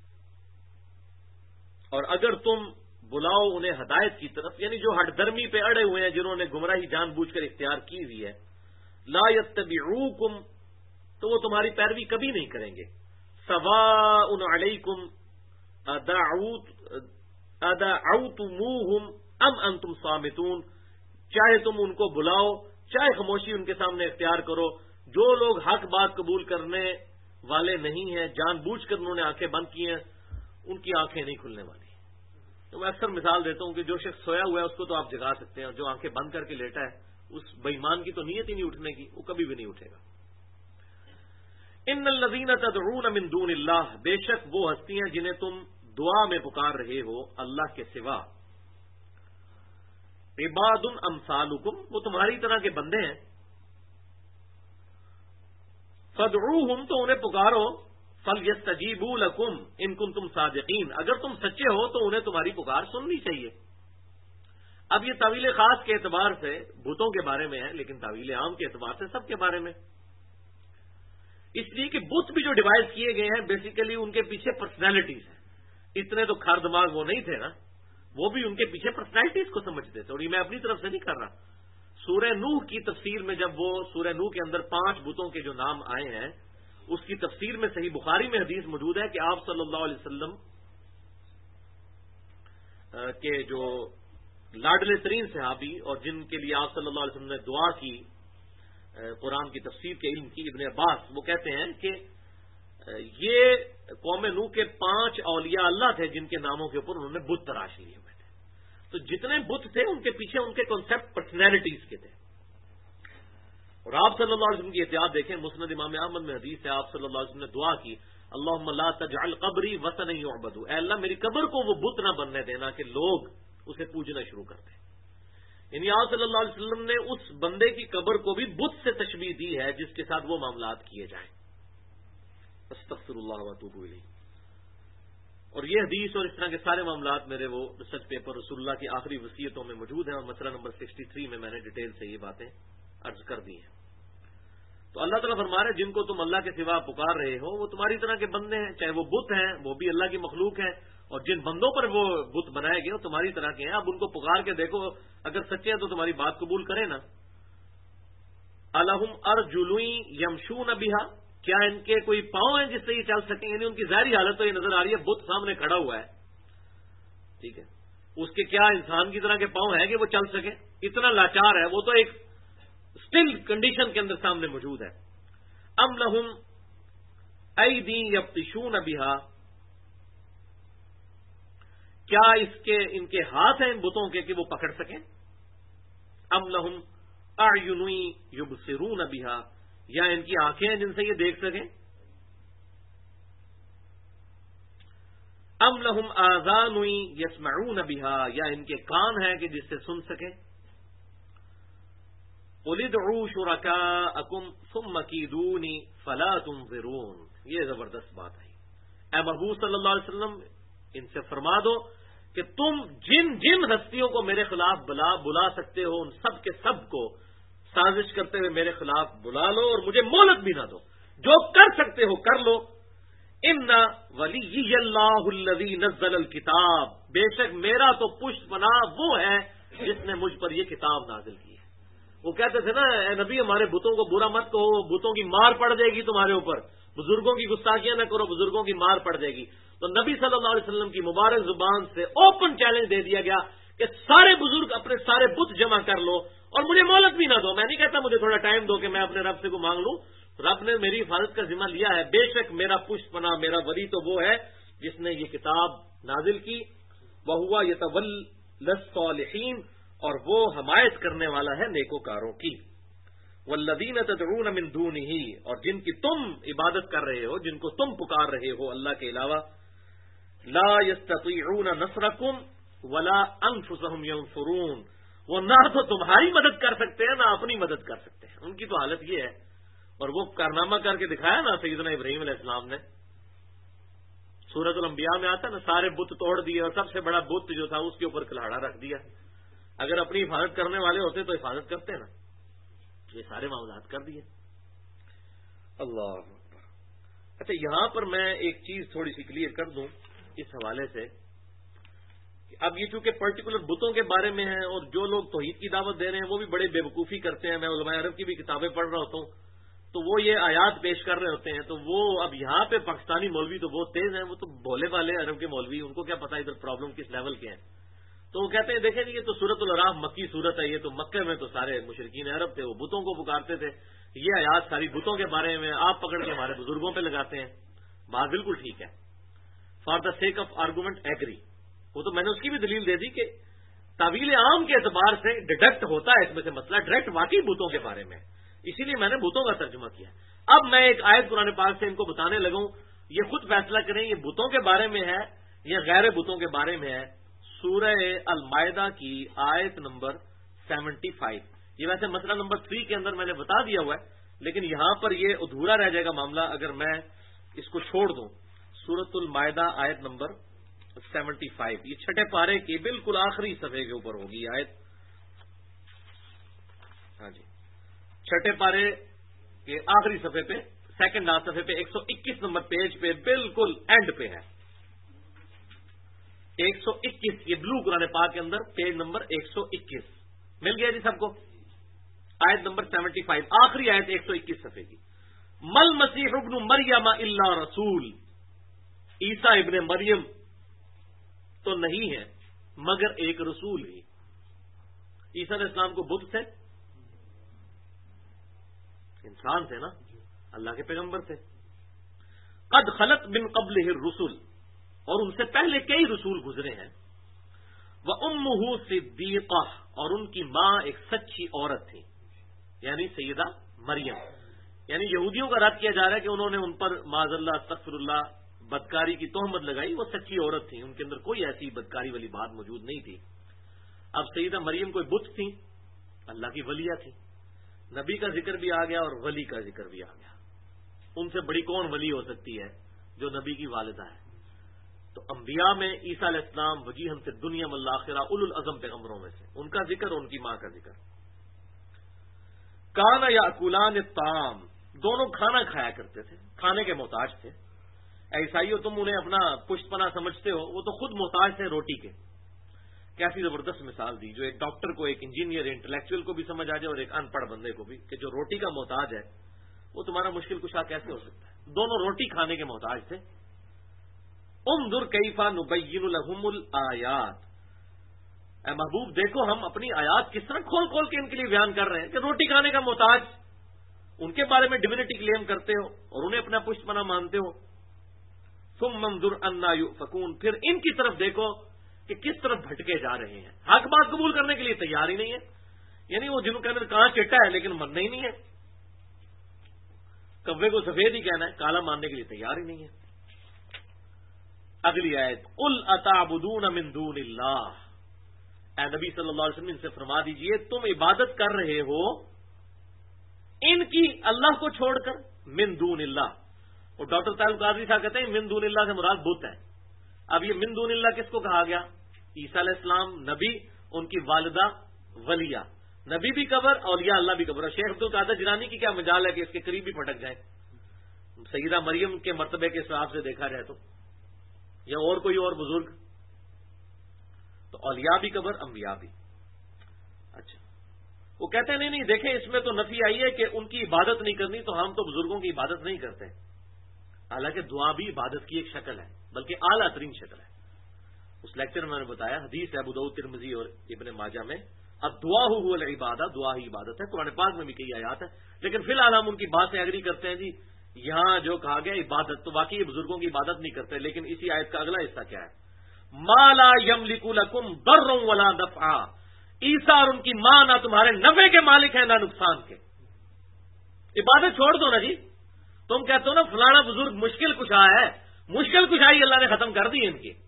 S1: اور اگر تم بلاؤ انہیں ہدایت کی طرف، یعنی جو ہٹ درمی پہ اڑے ہوئے ہیں، جنہوں نے گمراہی جان بوجھ کر اختیار کی ہوئی ہے، لا يَتَّبِعُوكُمْ، تو وہ تمہاری پیروی کبھی نہیں کریں گے۔ سَوَاءٌ عَلَيْكُمْ أَدَعَوْتُمُوهُمْ ام انتم صامتون، چاہے تم ان کو بلاؤ چاہے خاموشی ان کے سامنے اختیار کرو، جو لوگ حق بات قبول کرنے والے نہیں ہیں جان بوجھ کر انہوں نے آنکھیں بند کی ہیں، ان کی آنکھیں نہیں کھلنے والی۔ تو میں اکثر مثال دیتا ہوں کہ جو شخص سویا ہوا ہے اس کو تو آپ جگا سکتے ہیں، جو آنکھیں بند کر کے لیٹا ہے اس بے ایمان کی تو نیت ہی نہیں اٹھنے کی، وہ کبھی بھی نہیں اٹھے گا۔ ان الذین تدعون من دون اللہ، بے شک وہ ہستیاں جنہیں تم دعا میں پکار رہے ہو اللہ کے سوا، عباد امثالکم، وہ تمہاری طرح کے بندے ہیں، فادعوہم، تو انہیں پکارو، فلیستجیبوا لکم ان کنتم صادقین، اگر تم سچے ہو تو انہیں تمہاری پکار سننی چاہیے۔ اب یہ تعویل خاص کے اعتبار سے بتوں کے بارے میں ہے، لیکن تعویل عام کے اعتبار سے سب کے بارے میں، اس لیے کہ بت بھی جو ڈیوائز کیے گئے ہیں بیسیکلی ان کے پیچھے پرسنالٹیز ہیں، اتنے تو کھار دماغ وہ نہیں تھے نا، وہ بھی ان کے پیچھے پرسنالٹیز کو سمجھتے تھے، اور یہ میں اپنی طرف سے نہیں کر رہا۔ سورہ نوح کی تفسیر میں جب وہ سورہ نوح کے اندر 5 بتوں کے جو نام آئے ہیں اس کی تفسیر میں صحیح بخاری میں حدیث موجود ہے کہ آپ صلی اللہ علیہ وسلم کے جو لاڈلے ترین صحابی اور جن کے لیے آپ صلی اللہ علیہ وسلم نے دعا کی قرآن کی تفسیر کے علم کی، ابن عباس، وہ کہتے ہیں کہ یہ قوم نوح کے 5 اولیاء اللہ تھے جن کے ناموں کے اوپر انہوں نے بت تراش لیے ہوئے تھے۔ تو جتنے بت تھے ان کے پیچھے ان کے کانسیپٹ پرسنالٹیز کے تھے، اور آپ صلی اللہ علیہ وسلم کی احتیاط دیکھیں، مسند امام احمد میں حدیث ہے، آپ صلی اللہ علیہ وسلم نے دعا کی، اللہم لا تجعل قبری وثنا یعبد، اے اللہ میری قبر کو وہ بت نہ بننے دینا کہ لوگ اسے پوجنا شروع کرتے ہیں۔ یعنی آپ صلی اللہ علیہ وسلم نے اس بندے کی قبر کو بھی بت سے تشبیہ دی ہے جس کے ساتھ وہ معاملات کیے جائیں۔ استغفر اللہ واتوب الیہ۔ اور یہ حدیث اور اس طرح کے سارے معاملات میرے وہ ریسرچ پیپر رسول اللہ کی آخری وصیتوں میں موجود ہیں، اور مسئلہ نمبر 63 میں نے ڈیٹیل سے یہ باتیں عرض کر دی ہیں۔ تو اللہ تعالیٰ فرما رہے ہیں جن کو تم اللہ کے سوا پکار رہے ہو وہ تمہاری طرح کے بندے ہیں، چاہے وہ بت ہیں وہ بھی اللہ کی مخلوق ہیں، اور جن بندوں پر وہ بت بنائے گئے وہ تمہاری طرح کے ہیں۔ اب ان کو پکار کے دیکھو، اگر سچے ہیں تو تمہاری بات قبول کرے نا۔ الہم ارجل یمشون بہا، کیا ان کے کوئی پاؤں ہیں جس سے یہ چل سکیں؟ یعنی ان کی ظاہری حالت تو یہ نظر آ رہی ہے بت سامنے کھڑا ہوا ہے، ٹھیک ہے، اس کے کیا انسان کی طرح کے پاؤں ہیں کہ وہ چل سکے؟ اتنا لاچار ہے وہ، تو ایک اسٹل کنڈیشن کے اندر سامنے موجود ہے۔ ام لہم ایدی یبطشون بہا، کیا ان کے ہاتھ ہیں ان بتوں کے کہ وہ پکڑ سکیں؟ ام لہم اعین یبصرون بہا، یا ان کی آنکھیں ہیں جن سے یہ دیکھ سکیں؟ ام لہم آذان یسمعون بہا، یا ان کے کان ہیں کہ جس سے سن سکیں؟ قل ادعوا شرکاءکم ثم کیدونی فلا تنظرون، یہ زبردست بات ہے۔ اے محبوب صلی اللہ علیہ وسلم ان سے فرما دو کہ تم جن جن ہستیوں کو میرے خلاف بلا سکتے ہو ان سب کے سب کو سازش کرتے ہوئے میرے خلاف بلا لو، اور مجھے مہلت بھی نہ دو، جو کر سکتے ہو کر لو۔ ان ولی اللہ الذی نزل الکتاب، بے شک میرا تو پشت پناہ وہ ہے جس نے مجھ پر یہ کتاب نازل کی ہے۔ وہ کہتے تھے نا اے نبی ہمارے بتوں کو برا مت کہو، بتوں کی مار پڑ جائے گی تمہارے اوپر، بزرگوں کی گستاخیاں نہ کرو، بزرگوں کی مار پڑ جائے گی۔ تو نبی صلی اللہ علیہ وسلم کی مبارک زبان سے اوپن چیلنج دے دیا گیا کہ سارے بزرگ اپنے سارے بت جمع کر لو اور مجھے مہلت بھی نہ دو۔ میں نہیں کہتا مجھے تھوڑا ٹائم دو کہ میں اپنے رب سے کو مانگ لوں، رب نے میری حفاظت کا ذمہ لیا ہے۔ بے شک میرا پشت پناہ، میرا ولی تو وہ ہے جس نے یہ کتاب نازل کی، وَهُوَ يَتَوَلَّى الصَّالِحِينَ، اور وہ حمایت کرنے والا ہے نیکوکاروں کی۔ وَالَّذِينَ تَدْعُونَ مِن دُونِهِ، اور جن کی تم عبادت کر رہے ہو، جن کو تم پکار رہے ہو اللہ کے علاوہ، لا يستطيعون نصركم ولا انفسهم ينصرون، وہ نہ تو تمہاری مدد کر سکتے ہیں نہ اپنی مدد کر سکتے ہیں، ان کی تو حالت یہ ہے۔ اور وہ کارنامہ کر کے دکھایا نا سیدنا ابراہیم علیہ السلام نے، سورۃ الانبیاء میں آتا نا، سارے بت توڑ دیے اور سب سے بڑا بت جو تھا اس کے اوپر کلاڑا رکھ دیا۔ اگر اپنی حفاظت کرنے والے ہوتے تو حفاظت کرتے نا، یہ سارے معاملات کر دیے۔ اللہ اکبر۔ اچھا یہاں پر میں ایک چیز تھوڑی سی کلیئر کر دوں اس حوالے سے، اب یہ چونکہ پرٹیکولر بتوں کے بارے میں ہے اور جو لوگ توحید کی دعوت دے رہے ہیں وہ بھی بڑے بے وقوفی کرتے ہیں، میں علماء عرب کی بھی کتابیں پڑھ رہا ہوتا ہوں تو وہ یہ آیات پیش کر رہے ہوتے ہیں، تو وہ اب یہاں پہ پاکستانی مولوی تو بہت تیز ہیں، وہ تو بھولے والے عرب کے مولوی، ان کو کیا پتا ادھر پرابلم کس لیول کے ہیں، تو وہ کہتے ہیں دیکھیں یہ تو سورۃ الاعراف مکی صورت ہے، یہ تو مکے میں تو سارے مشرکین عرب تھے، وہ بتوں کو پکارتے تھے، یہ آیات ساری بتوں کے بارے میں آپ پکڑ کے ہمارے بزرگوں پہ لگاتے ہیں. بات بالکل ٹھیک ہے. For the sake of argument agree. وہ تو میں نے اس کی بھی دلیل دے دی کہ تعویل عام کے اعتبار سے ڈیڈکٹ ہوتا ہے اس میں سے مسئلہ ڈائریکٹ واقعی بتوں کے بارے میں، اسی لیے میں نے بتوں کا ترجمہ کیا. اب میں ایک آیت قرآن پاک سے ان کو بتانے لگوں، یہ خود فیصلہ کریں یہ بتوں کے بارے میں ہے یا غیر بتوں کے بارے میں ہے. سورہ المائدہ کی آیت نمبر 75. یہ ویسے مسئلہ نمبر 3 کے اندر میں نے بتا دیا ہوا ہے، لیکن یہاں پر یہ ادھورا رہ جائے گا معاملہ اگر میں اس کو چھوڑ دوں. سورۃ المائدہ آیت نمبر 75، یہ چھٹے پارے کی بالکل آخری صفحے کے اوپر ہوگی آیت. ہاں جی، چھٹے پارے کے آخری صفحے پہ، سیکنڈ لاسٹ صفحے پہ 121 نمبر پیج پہ بالکل اینڈ پہ ہے. 121 یہ بلو قرآن پاک کے اندر پیج نمبر 121 مل گیا جی سب کو. آیت نمبر 75 آخری آیت 121 صفحے کی. مل مسیح ابن مریم الا رسول. عیسیٰ ابن مریم تو نہیں ہے مگر ایک رسول ہی. عیسیٰ علیہ السلام کو بت تھے؟ انسان تھے نا، اللہ کے پیغمبر تھے. قد خلت من قبلہ الرسل، اور ان سے پہلے کئی رسول گزرے ہیں. وَأُمُّهُ صِدِّيقَةٌ، اور ان کی ماں ایک سچی عورت تھی، یعنی سیدہ مریم. یعنی یہودیوں کا رد کیا جا رہا ہے کہ انہوں نے ان پر معاذ اللہ استغفر اللہ بدکاری کی تہمت لگائی. وہ سچی عورت تھی، ان کے اندر کوئی ایسی بدکاری والی بات موجود نہیں تھی. اب سیدہ مریم کوئی بت تھی؟ اللہ کی ولیہ تھی. نبی کا ذکر بھی آ گیا اور ولی کا ذکر بھی آ گیا. ان سے بڑی کون ولی ہو سکتی ہے جو نبی کی والدہ ہے؟ تو انبیاء میں عیسیٰ علیہ السلام وجیہن فی الدنیا والآخرہ اولو العزم پیغمبروں میں سے، ان کا ذکر اور ان کی ماں کا ذکر. کان یاکلان الطعام، دونوں کھانا کھایا کرتے تھے، کھانے کے محتاج تھے. عیسائیوں تم انہیں اپنا پشت پناہ سمجھتے ہو، وہ تو خود محتاج تھے روٹی کے. کیسی زبردست مثال دی جو ایک ڈاکٹر کو، ایک انجینئر انٹلیکچوئل کو بھی سمجھ آ جائے اور ایک ان پڑھ بندے کو بھی، کہ جو روٹی کا محتاج ہے وہ تمہارا مشکل کشا کیسے ہو سکتا ہے. دونوں روٹی کھانے کے محتاج تھے. انظر کیفا نبین لہم الآیات، اے محبوب دیکھو ہم اپنی آیات کس طرح کھول کھول کے ان کے لیے بیان کر رہے ہیں کہ روٹی کھانے کا محتاج، ان کے بارے میں ڈیوینٹی کلیم کرتے ہو اور انہیں اپنا پشت پناہ مانتے ہو. ثم انظر انا یؤفکون، پھر ان کی طرف دیکھو کہ کس طرف بھٹکے جا رہے ہیں، حق بات قبول کرنے کے لیے تیار ہی نہیں ہے. یعنی وہ جنہوں کہنے کہاں چٹا ہے لیکن مرنا ہی نہیں ہے، کوے کو سفید ہی کہنا ہے، کالا ماننے کے لیے تیار ہی نہیں ہے. اگلی آیت، قل اتعبدون من دون اللہ، اے نبی صلی اللہ علیہ وسلم ان سے فرما دیجئے تم عبادت کر رہے ہو ان کی اللہ کو چھوڑ کر، من دون اللہ. اور ڈاکٹر طاہر قادری صاحب کہتے ہیں من دون اللہ سے مراد بت ہے. اب یہ من دون اللہ کس کو کہا گیا؟ عیسیٰ علیہ السلام نبی، ان کی والدہ ولیہ. نبی بھی قبر، اولیاء اللہ بھی قبر. شیخ عبد القادر جیلانی کی کیا مجال ہے کہ اس کے قریب بھی پھٹک جائیں؟ سیدہ مریم کے مرتبے کے حساب سے دیکھا جائے تو، یا اور کوئی اور بزرگ، تو اولیاء بھی قبر، انبیاء بھی. اچھا وہ کہتے ہیں نہیں دیکھیں اس میں تو نفی آئی ہے کہ ان کی عبادت نہیں کرنی، تو ہم تو بزرگوں کی عبادت نہیں کرتے. حالانکہ دعا بھی عبادت کی ایک شکل ہے، بلکہ اعلیٰ ترین شکل ہے. اس لیکچر میں نے بتایا حدیث ہے ابو داؤد ترمذی اور ابن ماجہ میں، اب دعا ہو العبادہ، دعا ہی عبادت ہے. قرآن پاک میں بھی کئی آیات ہیں، لیکن فی الحال ہم ان کی بات سے ایگری کرتے ہیں. جی یہاں جو کہا گیا عبادت، تو واقعی بزرگوں کی عبادت نہیں کرتے. لیکن اسی آیت کا اگلا حصہ کیا ہے؟ ما لا یملک لکم ضرا ولا نفعا، عیسیٰ اور ان کی ماں نہ تمہارے نفع کے مالک ہیں نہ نقصان کے. عبادت چھوڑ دو نا جی. تم کہتے ہو نا فلانا بزرگ مشکل کشا ہے، مشکل کشائی اللہ نے ختم کر دی ان کی،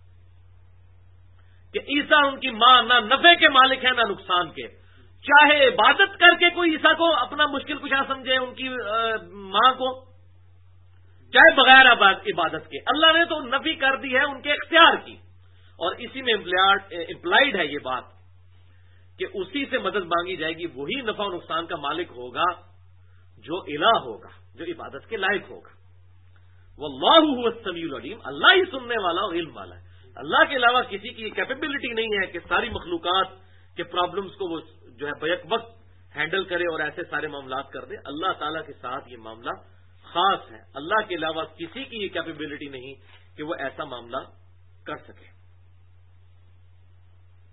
S1: کہ عیسیٰ ان کی ماں نہ نفع کے مالک ہیں نہ نقصان کے. چاہے عبادت کر کے کوئی عیسیٰ کو اپنا مشکل کشا سمجھے، ان کی ماں کو، چاہے بغیر عبادت کے. اللہ نے تو نفی کر دی ہے ان کے اختیار کی، اور اسی میں امپلائڈ ہے یہ بات کہ اسی سے مدد مانگی جائے گی. وہی نفع و نقصان کا مالک ہوگا جو الہ ہوگا، جو عبادت کے لائق ہوگا. واللہ هو السمیع العلیم، اللہ ہی سننے والا اور علم والا ہے. اللہ کے علاوہ کسی کی کیپیبلٹی نہیں ہے کہ ساری مخلوقات کے پرابلمز کو وہ جو ہے بیک وقت ہینڈل کرے اور ایسے سارے معاملات کر دے. اللہ تعالیٰ کے ساتھ یہ معاملہ خاص ہے. اللہ کے علاوہ کسی کی یہ کیپیبلٹی نہیں کہ وہ ایسا معاملہ کر سکے.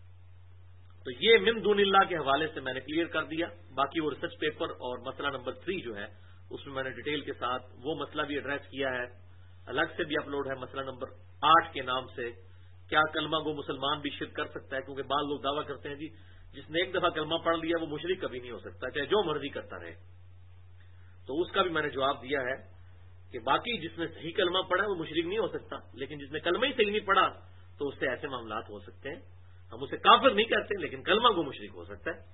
S1: تو یہ من دون اللہ کے حوالے سے میں نے کلیئر کر دیا. باقی وہ ریسرچ پیپر اور مسئلہ نمبر 3 جو ہے اس میں نے ڈیٹیل کے ساتھ وہ مسئلہ بھی ایڈریس کیا ہے, الگ سے بھی اپلوڈ ہے. مسئلہ نمبر 8 کے نام سے کیا کلمہ گو مسلمان بھی شرک کر سکتا ہے, کیونکہ بعض لوگ دعویٰ کرتے ہیں جی جس نے ایک دفعہ کلمہ پڑھ لیا وہ مشرک کبھی نہیں ہو سکتا, چاہے جو مرضی کرتا رہے. تو اس کا بھی میں نے جواب دیا ہے کہ باقی جس نے صحیح کلمہ پڑھا وہ مشرک نہیں ہو سکتا, لیکن جس نے کلمہ ہی صحیح نہیں پڑھا تو اس سے ایسے معاملات ہو سکتے ہیں. ہم اسے کافر نہیں کہتے لیکن کلمہ کو مشرک ہو سکتا ہے.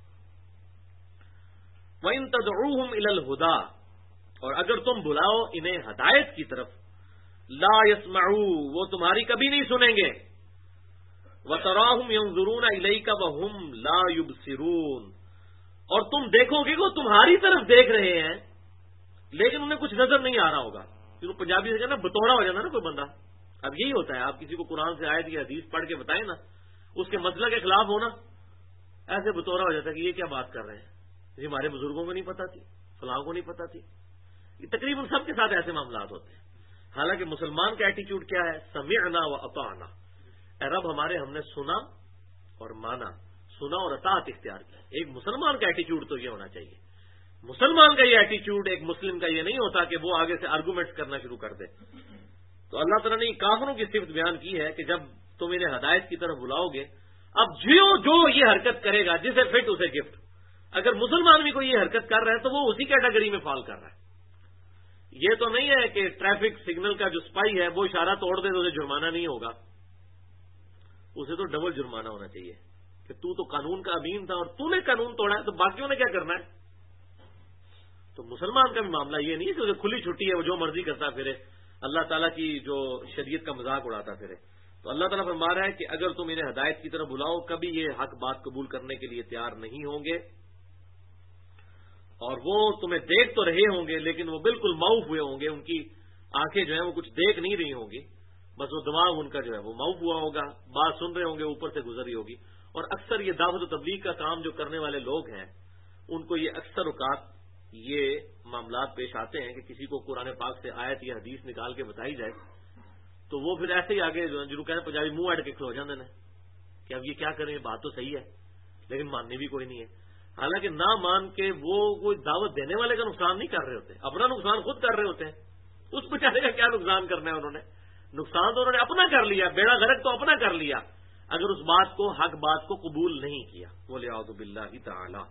S1: وَإِن تَدْعُوهُمْ إِلَى الْهُدَى, اور اگر تم بلاؤ انہیں ہدایت کی طرف, لا يسمعوا, وہ تمہاری کبھی نہیں سنیں گے. وَتَرَاهُمْ يَنظُرُونَ إِلَيْكَ وَهُمْ لَا يُبْصِرُونَ, اور تم دیکھو گے وہ تمہاری طرف دیکھ رہے ہیں لیکن انہیں کچھ نظر نہیں آ رہا ہوگا. کیونکہ پنجابی سے کہنا بتوڑا ہو جاتا نا کوئی بندہ. اب یہی ہوتا ہے, آپ کسی کو قرآن سے آیت یا حدیث پڑھ کے بتائیں نا, اس کے مسئلہ کے خلاف ہونا ایسے بتورا ہو جاتا ہے کہ یہ کیا بات کر رہے ہیں, یہ ہمارے بزرگوں کو نہیں پتا تھی, فلاں کو نہیں پتا تھی. یہ تقریباً سب کے ساتھ ایسے معاملات ہوتے ہیں. حالانکہ مسلمان کا ایٹیچیوڈ کیا ہے, سمعنا و اطعنا, اے رب ہمارے ہم نے سنا اور مانا, سنا اور اطاعت اختیار کیا. ایک مسلمان کا ایٹیچیوڈ تو یہ ہونا چاہیے. مسلمان کا یہ ایٹیچیوڈ ایک مسلم کا یہ نہیں ہوتا کہ وہ آگے سے آرگومنٹس کرنا شروع کر دے. تو اللہ تعالیٰ نے کافروں کی صفت بیان کی ہے کہ جب تم انہیں ہدایت کی طرف بلاؤ گے, اب جو یہ حرکت کرے گا جسے فٹ اسے گفٹ. اگر مسلمان بھی کوئی یہ حرکت کر رہا ہے تو وہ اسی کیٹیگری میں فال کر رہا ہے. یہ تو نہیں ہے کہ ٹریفک سگنل کا جو سپاہی ہے وہ اشارہ توڑ دے تو اسے جرمانہ نہیں ہوگا, اسے تو ڈبل جرمانہ ہونا چاہیے کہ تو قانون کا امین تھا اور تو نے قانون توڑا ہے تو باقیوں نے کیا کرنا ہے. تو مسلمان کا بھی معاملہ یہ نہیں کہ اسے کھلی چھٹی ہے, وہ جو مرضی کرتا پھرے, اللہ تعالیٰ کی جو شریعت کا مذاق اڑاتا پھرے. تو اللہ تعالیٰ فرما رہا ہے کہ اگر تم انہیں ہدایت کی طرف بلاؤ کبھی یہ حق بات قبول کرنے کے لیے تیار نہیں ہوں گے, اور وہ تمہیں دیکھ تو رہے ہوں گے لیکن وہ بالکل معوف ہوئے ہوں گے. ان کی آنکھیں جو ہیں وہ کچھ دیکھ نہیں رہی ہوں گی, بس وہ دماغ ان کا جو ہے وہ معوف ہوا ہوگا, بات سن رہے ہوں گے, اوپر سے گزر رہی ہوگی. اور اکثر یہ دعوت و تبلیغ کا کام جو کرنے والے لوگ ہیں ان کو یہ اکثر اوقات یہ معاملات پیش آتے ہیں کہ کسی کو قرآن پاک سے آیت یا حدیث نکال کے بتائی جائے تو وہ پھر ایسے ہی آگے جنہوں کہتے ہیں پنجابی منہ اڑ کے کھلو جاندے ہیں کہ اب یہ کیا کریں, بات تو صحیح ہے لیکن ماننی بھی کوئی نہیں ہے. حالانکہ نہ مان کے وہ کوئی دعوت دینے والے کا نقصان نہیں کر رہے ہوتے, اپنا نقصان خود کر رہے ہوتے ہیں. اس بیچارے کا کیا نقصان کرنا ہے, انہوں نے نقصان تو انہوں نے اپنا کر لیا, بیڑا غرق تو اپنا کر لیا اگر اس بات کو حق بات کو قبول نہیں کیا. وَلِعَوْذُ بِاللَّهِ تَعَالَى.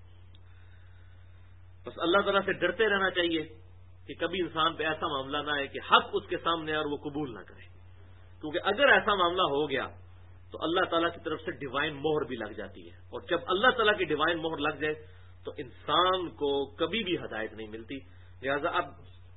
S1: بس اللہ تعالیٰ سے ڈرتے رہنا چاہیے کہ کبھی انسان پہ ایسا معاملہ نہ ہے کہ حق اس کے سامنے اور وہ قبول نہ کرے, کیونکہ اگر ایسا معاملہ ہو گیا تو اللہ تعالیٰ کی طرف سے ڈیوائن مہر بھی لگ جاتی ہے, اور جب اللہ تعالیٰ کی ڈیوائن مہر لگ جائے تو انسان کو کبھی بھی ہدایت نہیں ملتی. لہذا اب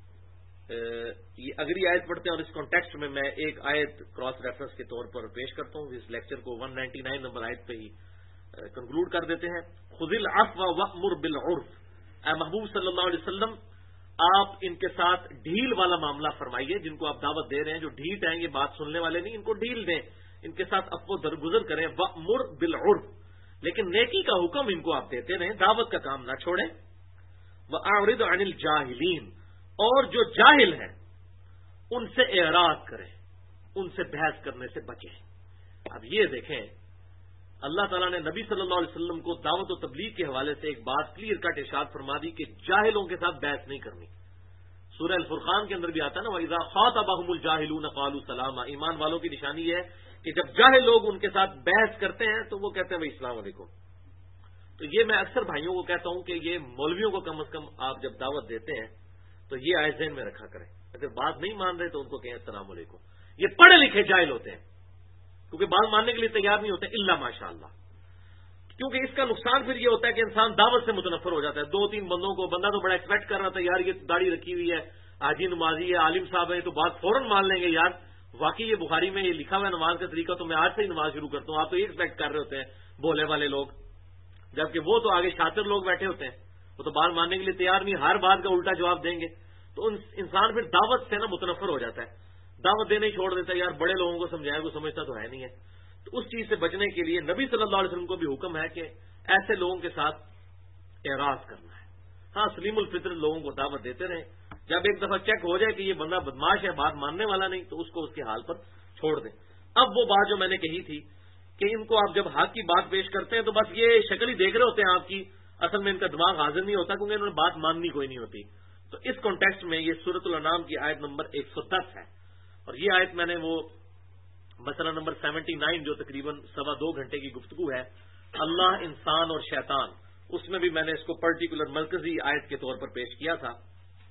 S1: یہ اگلی آیت پڑھتے ہیں اور اس کانٹیکسٹ میں میں ایک آیت کراس ریفرنس کے طور پر پیش کرتا ہوں. اس لیکچر کو 199 نمبر آیت پہ ہی کنکلوڈ کر دیتے ہیں. خذ العفو وأمر بالعرف, اے محبوب صلی اللہ علیہ وسلم آپ ان کے ساتھ ڈھیل والا معاملہ فرمائیے. جن کو آپ دعوت دے رہے ہیں جو ڈھیٹ ہیں, یہ بات سننے والے نہیں, ان کو ڈھیل دیں, ان کے ساتھ افو درگزر کریں. وأمر بالعرف, لیکن نیکی کا حکم ان کو آپ دیتے رہیں, دعوت کا کام نہ چھوڑیں. وأعرض عن الجاہلین, اور جو جاہل ہیں ان سے اعراض کریں, ان سے بحث کرنے سے بچیں. اب یہ دیکھیں اللہ تعالیٰ نے نبی صلی اللہ علیہ وسلم کو دعوت و تبلیغ کے حوالے سے ایک بات کلیئر کٹ ارشاد فرما دی کہ جاہلوں کے ساتھ بحث نہیں کرنی. سورہ الفرقان کے اندر بھی آتا ہے نا, وَإِذَا خَاطَبَهُمُ الْجَاهِلُونَ قَالُوا سَلَامًا. ایمان والوں کی نشانی یہ ہے کہ جب جاہل لوگ ان کے ساتھ بحث کرتے ہیں تو وہ کہتے ہیں بھائی السلام علیکم. تو یہ میں اکثر بھائیوں کو کہتا ہوں کہ یہ مولویوں کو کم از کم آپ جب دعوت دیتے ہیں تو یہ آئے ذہن میں رکھا کریں, اگر بات نہیں مان رہے تو ان کو کہیں السلام علیکم. یہ پڑھے لکھے جاہل ہوتے ہیں کیونکہ بات ماننے کے لیے تیار نہیں ہوتے الا ماشاء اللہ. کیونکہ اس کا نقصان پھر یہ ہوتا ہے کہ انسان دعوت سے متنفر ہو جاتا ہے. 2-3 بندوں کو بندہ تو بڑا ایکسپیکٹ کر رہا تھا, یار یہ داڑھی رکھی ہوئی ہے, حاجی نمازی ہے, عالم صاحب ہے, تو بات فوراً مان لیں گے, یار واقعی یہ بخاری میں یہ لکھا ہوا ہے نماز کا طریقہ, تو میں آج سے ہی نماز شروع کرتا ہوں. آپ تو یہ ایکسپیکٹ کر رہے ہوتے ہیں بولے والے لوگ, جبکہ وہ تو آگے شاطر لوگ بیٹھے ہوتے ہیں, وہ تو بات ماننے کے لیے تیار نہیں, ہر بات کا الٹا جواب دیں گے. تو انسان پھر دعوت سے نا متنفر ہو جاتا ہے, دعوت دینے ہی چھوڑ دیتا ہے, یار بڑے لوگوں کو سمجھایا کو سمجھتا تو ہے نہیں ہے. تو اس چیز سے بچنے کے لیے نبی صلی اللہ علیہ وسلم کو بھی حکم ہے کہ ایسے لوگوں کے ساتھ اعراض کرنا ہے. ہاں سلیم الفطر لوگوں کو دعوت دیتے رہیں, جب ایک دفعہ چیک ہو جائے کہ یہ بندہ بدماش ہے, بات ماننے والا نہیں, تو اس کو اس کے حال پر چھوڑ دیں. اب وہ بات جو میں نے کہی تھی کہ ان کو آپ جب حق کی بات پیش کرتے ہیں تو بس یہ شکل ہی دیکھ رہے ہوتے ہیں آپ کی، اصل میں ان کا دماغ حاضر نہیں ہوتا کیونکہ انہوں نے بات ماننی کوئی نہیں ہوتی. تو اس کانٹیکسٹ میں یہ سورۃ الانعام کی آیت نمبر 110 ہے، اور یہ آیت میں نے وہ مسئلہ نمبر 79 جو تقریباً 2.25 گھنٹے کی گفتگو ہے، اللہ، انسان اور شیطان، اس میں بھی میں نے اس کو پرٹیکولر مرکزی آیت کے طور پر پیش کیا تھا.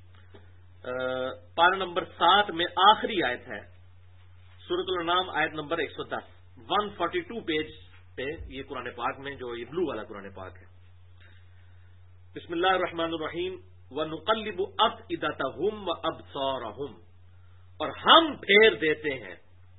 S1: پارہ نمبر 7 میں آخری آیت ہے، سورۃ الانعام آیت نمبر 110، 142 پیج پہ یہ قرآن پاک میں جو یہ بلو والا قرآن پاک ہے. بسم اللہ الرحمن الرحیم. وَنُقَلِّبُ أَفْئِدَتَهُمْ وَأَبْصَارَهُمْ، اور ہم پھیر دیتے ہیں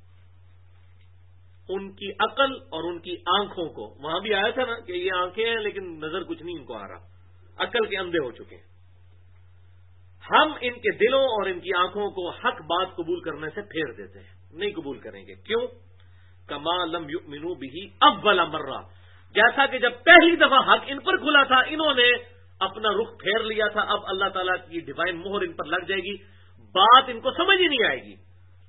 S1: ان کی عقل اور ان کی آنکھوں کو. وہاں بھی آیا تھا نا کہ یہ آنکھیں ہیں لیکن نظر کچھ نہیں ان کو آ رہا، عقل کے اندھے ہو چکے ہیں. ہم ان کے دلوں اور ان کی آنکھوں کو حق بات قبول کرنے سے پھیر دیتے ہیں، نہیں قبول کریں گے. کیوں؟ کما لم یؤمنوا بہ اول مرہ، جیسا کہ جب پہلی دفعہ حق ان پر کھلا تھا انہوں نے اپنا رخ پھیر لیا تھا. اب اللہ تعالیٰ کی ڈیوائن مہر ان پر لگ جائے گی، بات ان کو سمجھ ہی نہیں آئے گی.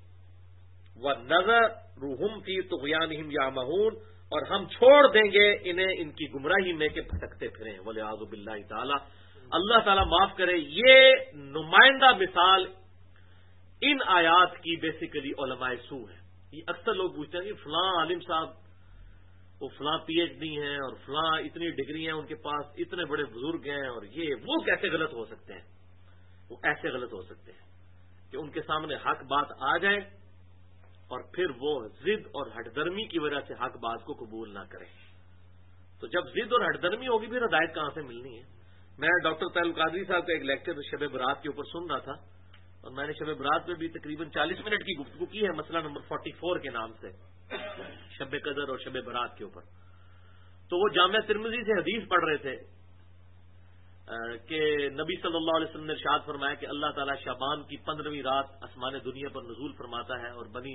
S1: وَنَذَرُهُمْ فِي طُغْيَانِهِمْ يَعْمَهُونَ، اور ہم چھوڑ دیں گے انہیں ان کی گمراہی میں کہ بھٹکتے پھریں. وَلِعَاذُ بِاللَّهِ تعالی، اللہ تعالیٰ معاف کرے. یہ نمائندہ مثال ان آیات کی بیسیکلی علماء سو ہے. یہ اکثر لوگ پوچھتے ہیں کہ فلاں عالم صاحب وہ فلاں پی ایچ ڈی ہیں اور فلاں اتنی ڈگری ہیں ان کے پاس، اتنے بڑے بزرگ ہیں، اور یہ وہ کیسے غلط ہو سکتے ہیں؟ وہ ایسے غلط ہو سکتے ہیں کہ ان کے سامنے حق بات آ جائے اور پھر وہ ضد اور ہٹ درمی کی وجہ سے حق بات کو قبول نہ کریں. تو جب ضد اور ہٹ درمی ہوگی پھر ہدایت کہاں سے ملنی ہے؟ میں ڈاکٹر طاہر القادری صاحب کا ایک لیکچر شب برات کے اوپر سن رہا تھا، اور میں نے شب برات میں بھی تقریباً 40 منٹ کی گفتگو کی ہے مسئلہ نمبر 44 کے نام سے، شب قدر اور شب برات کے اوپر. تو وہ جامعہ ترمذی سے حدیث پڑھ رہے تھے کہ نبی صلی اللہ علیہ وسلم نے ارشاد فرمایا کہ اللہ تعالیٰ شعبان کی 15ویں رات آسمان دنیا پر نزول فرماتا ہے اور بنی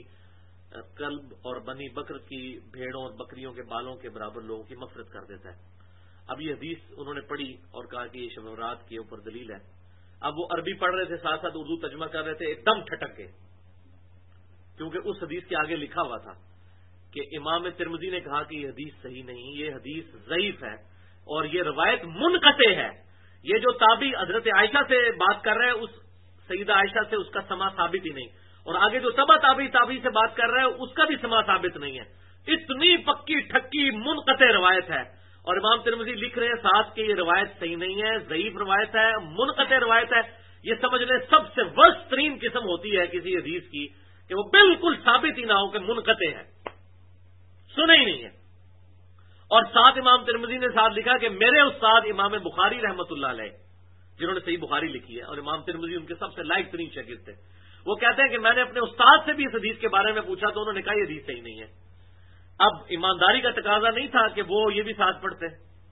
S1: کلب اور بنی بکر کی بھیڑوں اور بکریوں کے بالوں کے برابر لوگوں کی مغفرت کر دیتا ہے. اب یہ حدیث انہوں نے پڑھی اور کہا کہ یہ شب برات کے اوپر دلیل ہے. اب وہ عربی پڑھ رہے تھے، ساتھ ساتھ اردو ترجمہ کر رہے تھے، ایک دم ٹھٹک گئے کیونکہ اس حدیث کے آگے لکھا ہوا تھا کہ امام ترمذی نے کہا کہ یہ حدیث صحیح نہیں، یہ حدیث ضعیف ہے اور یہ روایت منقطع ہے. یہ جو تابعی حضرت عائشہ سے بات کر رہے ہیں اس سیدہ عائشہ سے اس کا سما ثابت ہی نہیں، اور آگے جو تبع تابعی سے بات کر رہے ہیں اس کا بھی سما ثابت نہیں ہے. اتنی پکی ٹھکی منقطع روایت ہے، اور امام ترمذی لکھ رہے ہیں ساتھ کہ یہ روایت صحیح نہیں ہے، ضعیف روایت ہے، منقطع روایت ہے. یہ سمجھ لیں سب سے ورسٹ ترین قسم ہوتی ہے کسی حدیث کی کہ وہ بالکل ثابت ہی نہ ہو کہ منقطع ہے، سنا ہی نہیں ہے. اور ساتھ امام ترمذی نے ساتھ لکھا کہ میرے استاد امام بخاری رحمۃ اللہ علیہ جنہوں نے صحیح بخاری لکھی ہے، اور امام ترمذی ان کے سب سے لائق ترین شاگرد تھے، وہ کہتے ہیں کہ میں نے اپنے استاد سے بھی اس حدیث کے بارے میں پوچھا تو انہوں نے کہا یہ حدیث صحیح نہیں ہے. اب ایمانداری کا تقاضا نہیں تھا کہ وہ یہ بھی ساتھ پڑھتے،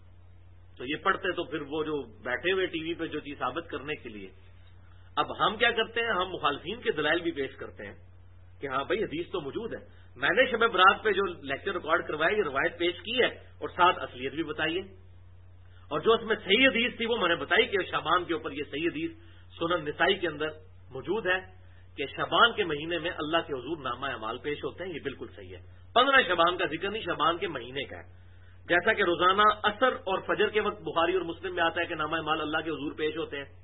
S1: تو یہ پڑھتے تو پھر وہ جو بیٹھے ہوئے ٹی وی پہ جو چیز ثابت کرنے کے لیے. اب ہم کیا کرتے ہیں، ہم مخالفین کے دلائل بھی پیش کرتے ہیں کہ ہاں بھائی حدیث تو موجود ہے، میں نے شب برات پہ جو لیکچر ریکارڈ کروایا یہ روایت پیش کی ہے اور ساتھ اصلیت بھی بتائیے، اور جو اس میں صحیح حدیث تھی وہ میں نے بتائی کہ شعبان کے اوپر یہ صحیح حدیث سنن نسائی کے اندر موجود ہے کہ شعبان کے مہینے میں اللہ کے حضور نامہ اعمال پیش ہوتے ہیں. یہ بالکل صحیح ہے. 15 شعبان کا ذکر نہیں، شعبان کے مہینے کا ہے. جیسا کہ روزانہ عصر اور فجر کے وقت بخاری اور مسلم میں آتا ہے کہ نامہ اعمال اللہ کے حضور پیش ہوتے ہیں،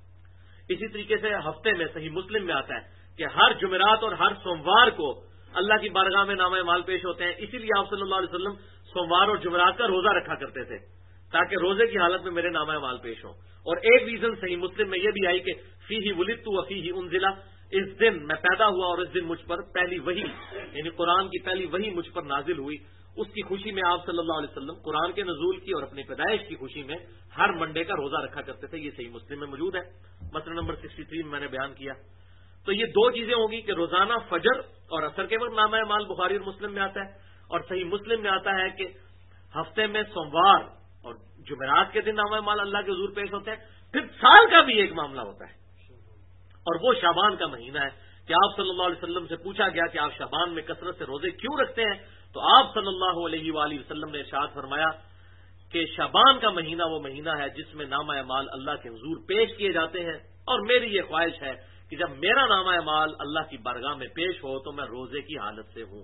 S1: اسی طریقے سے ہفتے میں صحیح مسلم میں آتا ہے کہ ہر جمعرات اور ہر سوموار کو اللہ کی بارگاہ میں نامہ اعمال پیش ہوتے ہیں. اسی لیے آپ صلی اللہ علیہ وسلم سوموار اور جمعرات کا روزہ رکھا کرتے تھے تاکہ روزے کی حالت میں میرے نامہ اعمال پیش ہوں. اور ایک ریزن صحیح مسلم میں یہ بھی آئی کہ فیہ ولدت و فیہ انزلہ، اس دن میں پیدا ہوا اور اس دن مجھ پر پہلی وحی یعنی قرآن کی پہلی وحی مجھ پر نازل ہوئی. اس کی خوشی میں آپ صلی اللہ علیہ وسلم قرآن کے نزول کی اور اپنی پیدائش کی خوشی میں ہر منڈے کا روزہ رکھا کرتے تھے. یہ صحیح مسلم میں موجود ہے. مسئلہ نمبر 63 میں نے بیان کیا. تو یہ دو چیزیں ہوگی کہ روزانہ فجر اور عصر کے وقت نامہ اعمال بخاری اور مسلم میں آتا ہے، اور صحیح مسلم میں آتا ہے کہ ہفتے میں سوموار اور جمعرات کے دن نامہ اعمال اللہ کے حضور پیش ہوتے ہیں. پھر سال کا بھی ایک معاملہ ہوتا ہے اور وہ شعبان کا مہینہ ہے کہ آپ صلی اللہ علیہ وسلم سے پوچھا گیا کہ آپ شعبان میں کثرت سے روزے کیوں رکھتے ہیں، تو آپ صلی اللہ علیہ وآلہ وسلم نے ارشاد فرمایا کہ شعبان کا مہینہ وہ مہینہ ہے جس میں نامہ اعمال اللہ کے حضور پیش کیے جاتے ہیں، اور میری یہ خواہش ہے کہ جب میرا نامہ اعمال اللہ کی بارگاہ میں پیش ہو تو میں روزے کی حالت سے ہوں.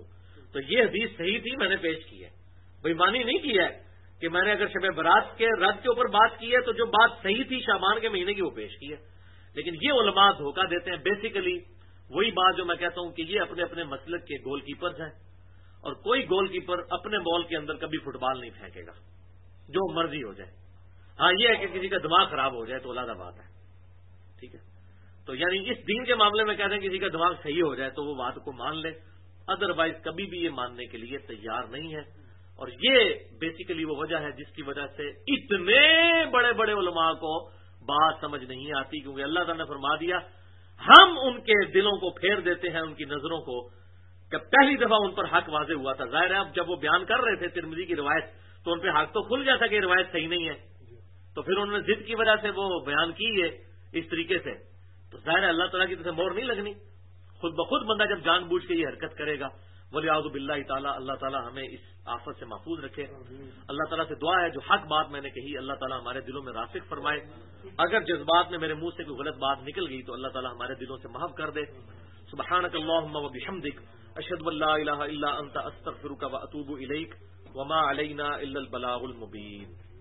S1: تو یہ حدیث صحیح تھی، میں نے پیش کی ہے، بےایمانی نہیں کی ہے کہ میں نے اگر شب برات کے رد کے اوپر بات کی ہے تو جو بات صحیح تھی شعبان کے مہینے کی وہ پیش کی ہے. لیکن یہ علماء دھوکہ دیتے ہیں. بیسیکلی وہی بات جو میں کہتا ہوں کہ یہ اپنے اپنے مسلک کے گول کیپرز ہیں، اور کوئی گول کیپر اپنے بال کے اندر کبھی فٹ بال نہیں پھینکے گا، جو مرضی ہو جائے. ہاں یہ ہے کہ کسی کا دماغ خراب ہو جائے تو علیحدہ بات ہے، ٹھیک ہے. تو یعنی اس دین کے معاملے میں کہتے ہیں کسی کا دماغ صحیح ہو جائے تو وہ بات کو مان لے، ادروائز کبھی بھی یہ ماننے کے لیے تیار نہیں ہے. اور یہ بیسیکلی وہ وجہ ہے جس کی وجہ سے اتنے بڑے بڑے علماء کو بات سمجھ نہیں آتی، کیونکہ اللہ تعالیٰ نے فرما دیا ہم ان کے دلوں کو پھیر دیتے ہیں، ان کی نظروں کو. کہ پہلی دفعہ ان پر حق واضح ہوا تھا، ظاہر ہے اب جب وہ بیان کر رہے تھے ترمذی کی روایت تو ان پہ حق تو کھل گیا تھا کہ یہ روایت صحیح نہیں ہے، تو پھر انہوں نے ضد کی وجہ سے وہ بیان کی ہے اس طریقے سے. تو ظاہر ہے اللہ تعالیٰ کی طرف سے مور نہیں لگنی. خود بخود بندہ جب جان بوجھ کے یہ حرکت کرے گا، ولیعوذ باللہ تعالیٰ، اللہ تعالیٰ ہمیں اس آفت سے محفوظ رکھے. اللہ تعالیٰ سے دعا ہے جو حق بات میں نے کہی اللہ تعالیٰ ہمارے دلوں میں راسخ فرمائے. اگر جذبات میں میرے منہ سے کوئی غلط بات نکل گئی تو اللہ تعالیٰ ہمارے دلوں سے محو کر دے. سبحانک اللہم و بحمدک، اشہد ان لا الہ الا انت، استغفرک و اتوب الیک، وما علینا الا البلاغ المبین.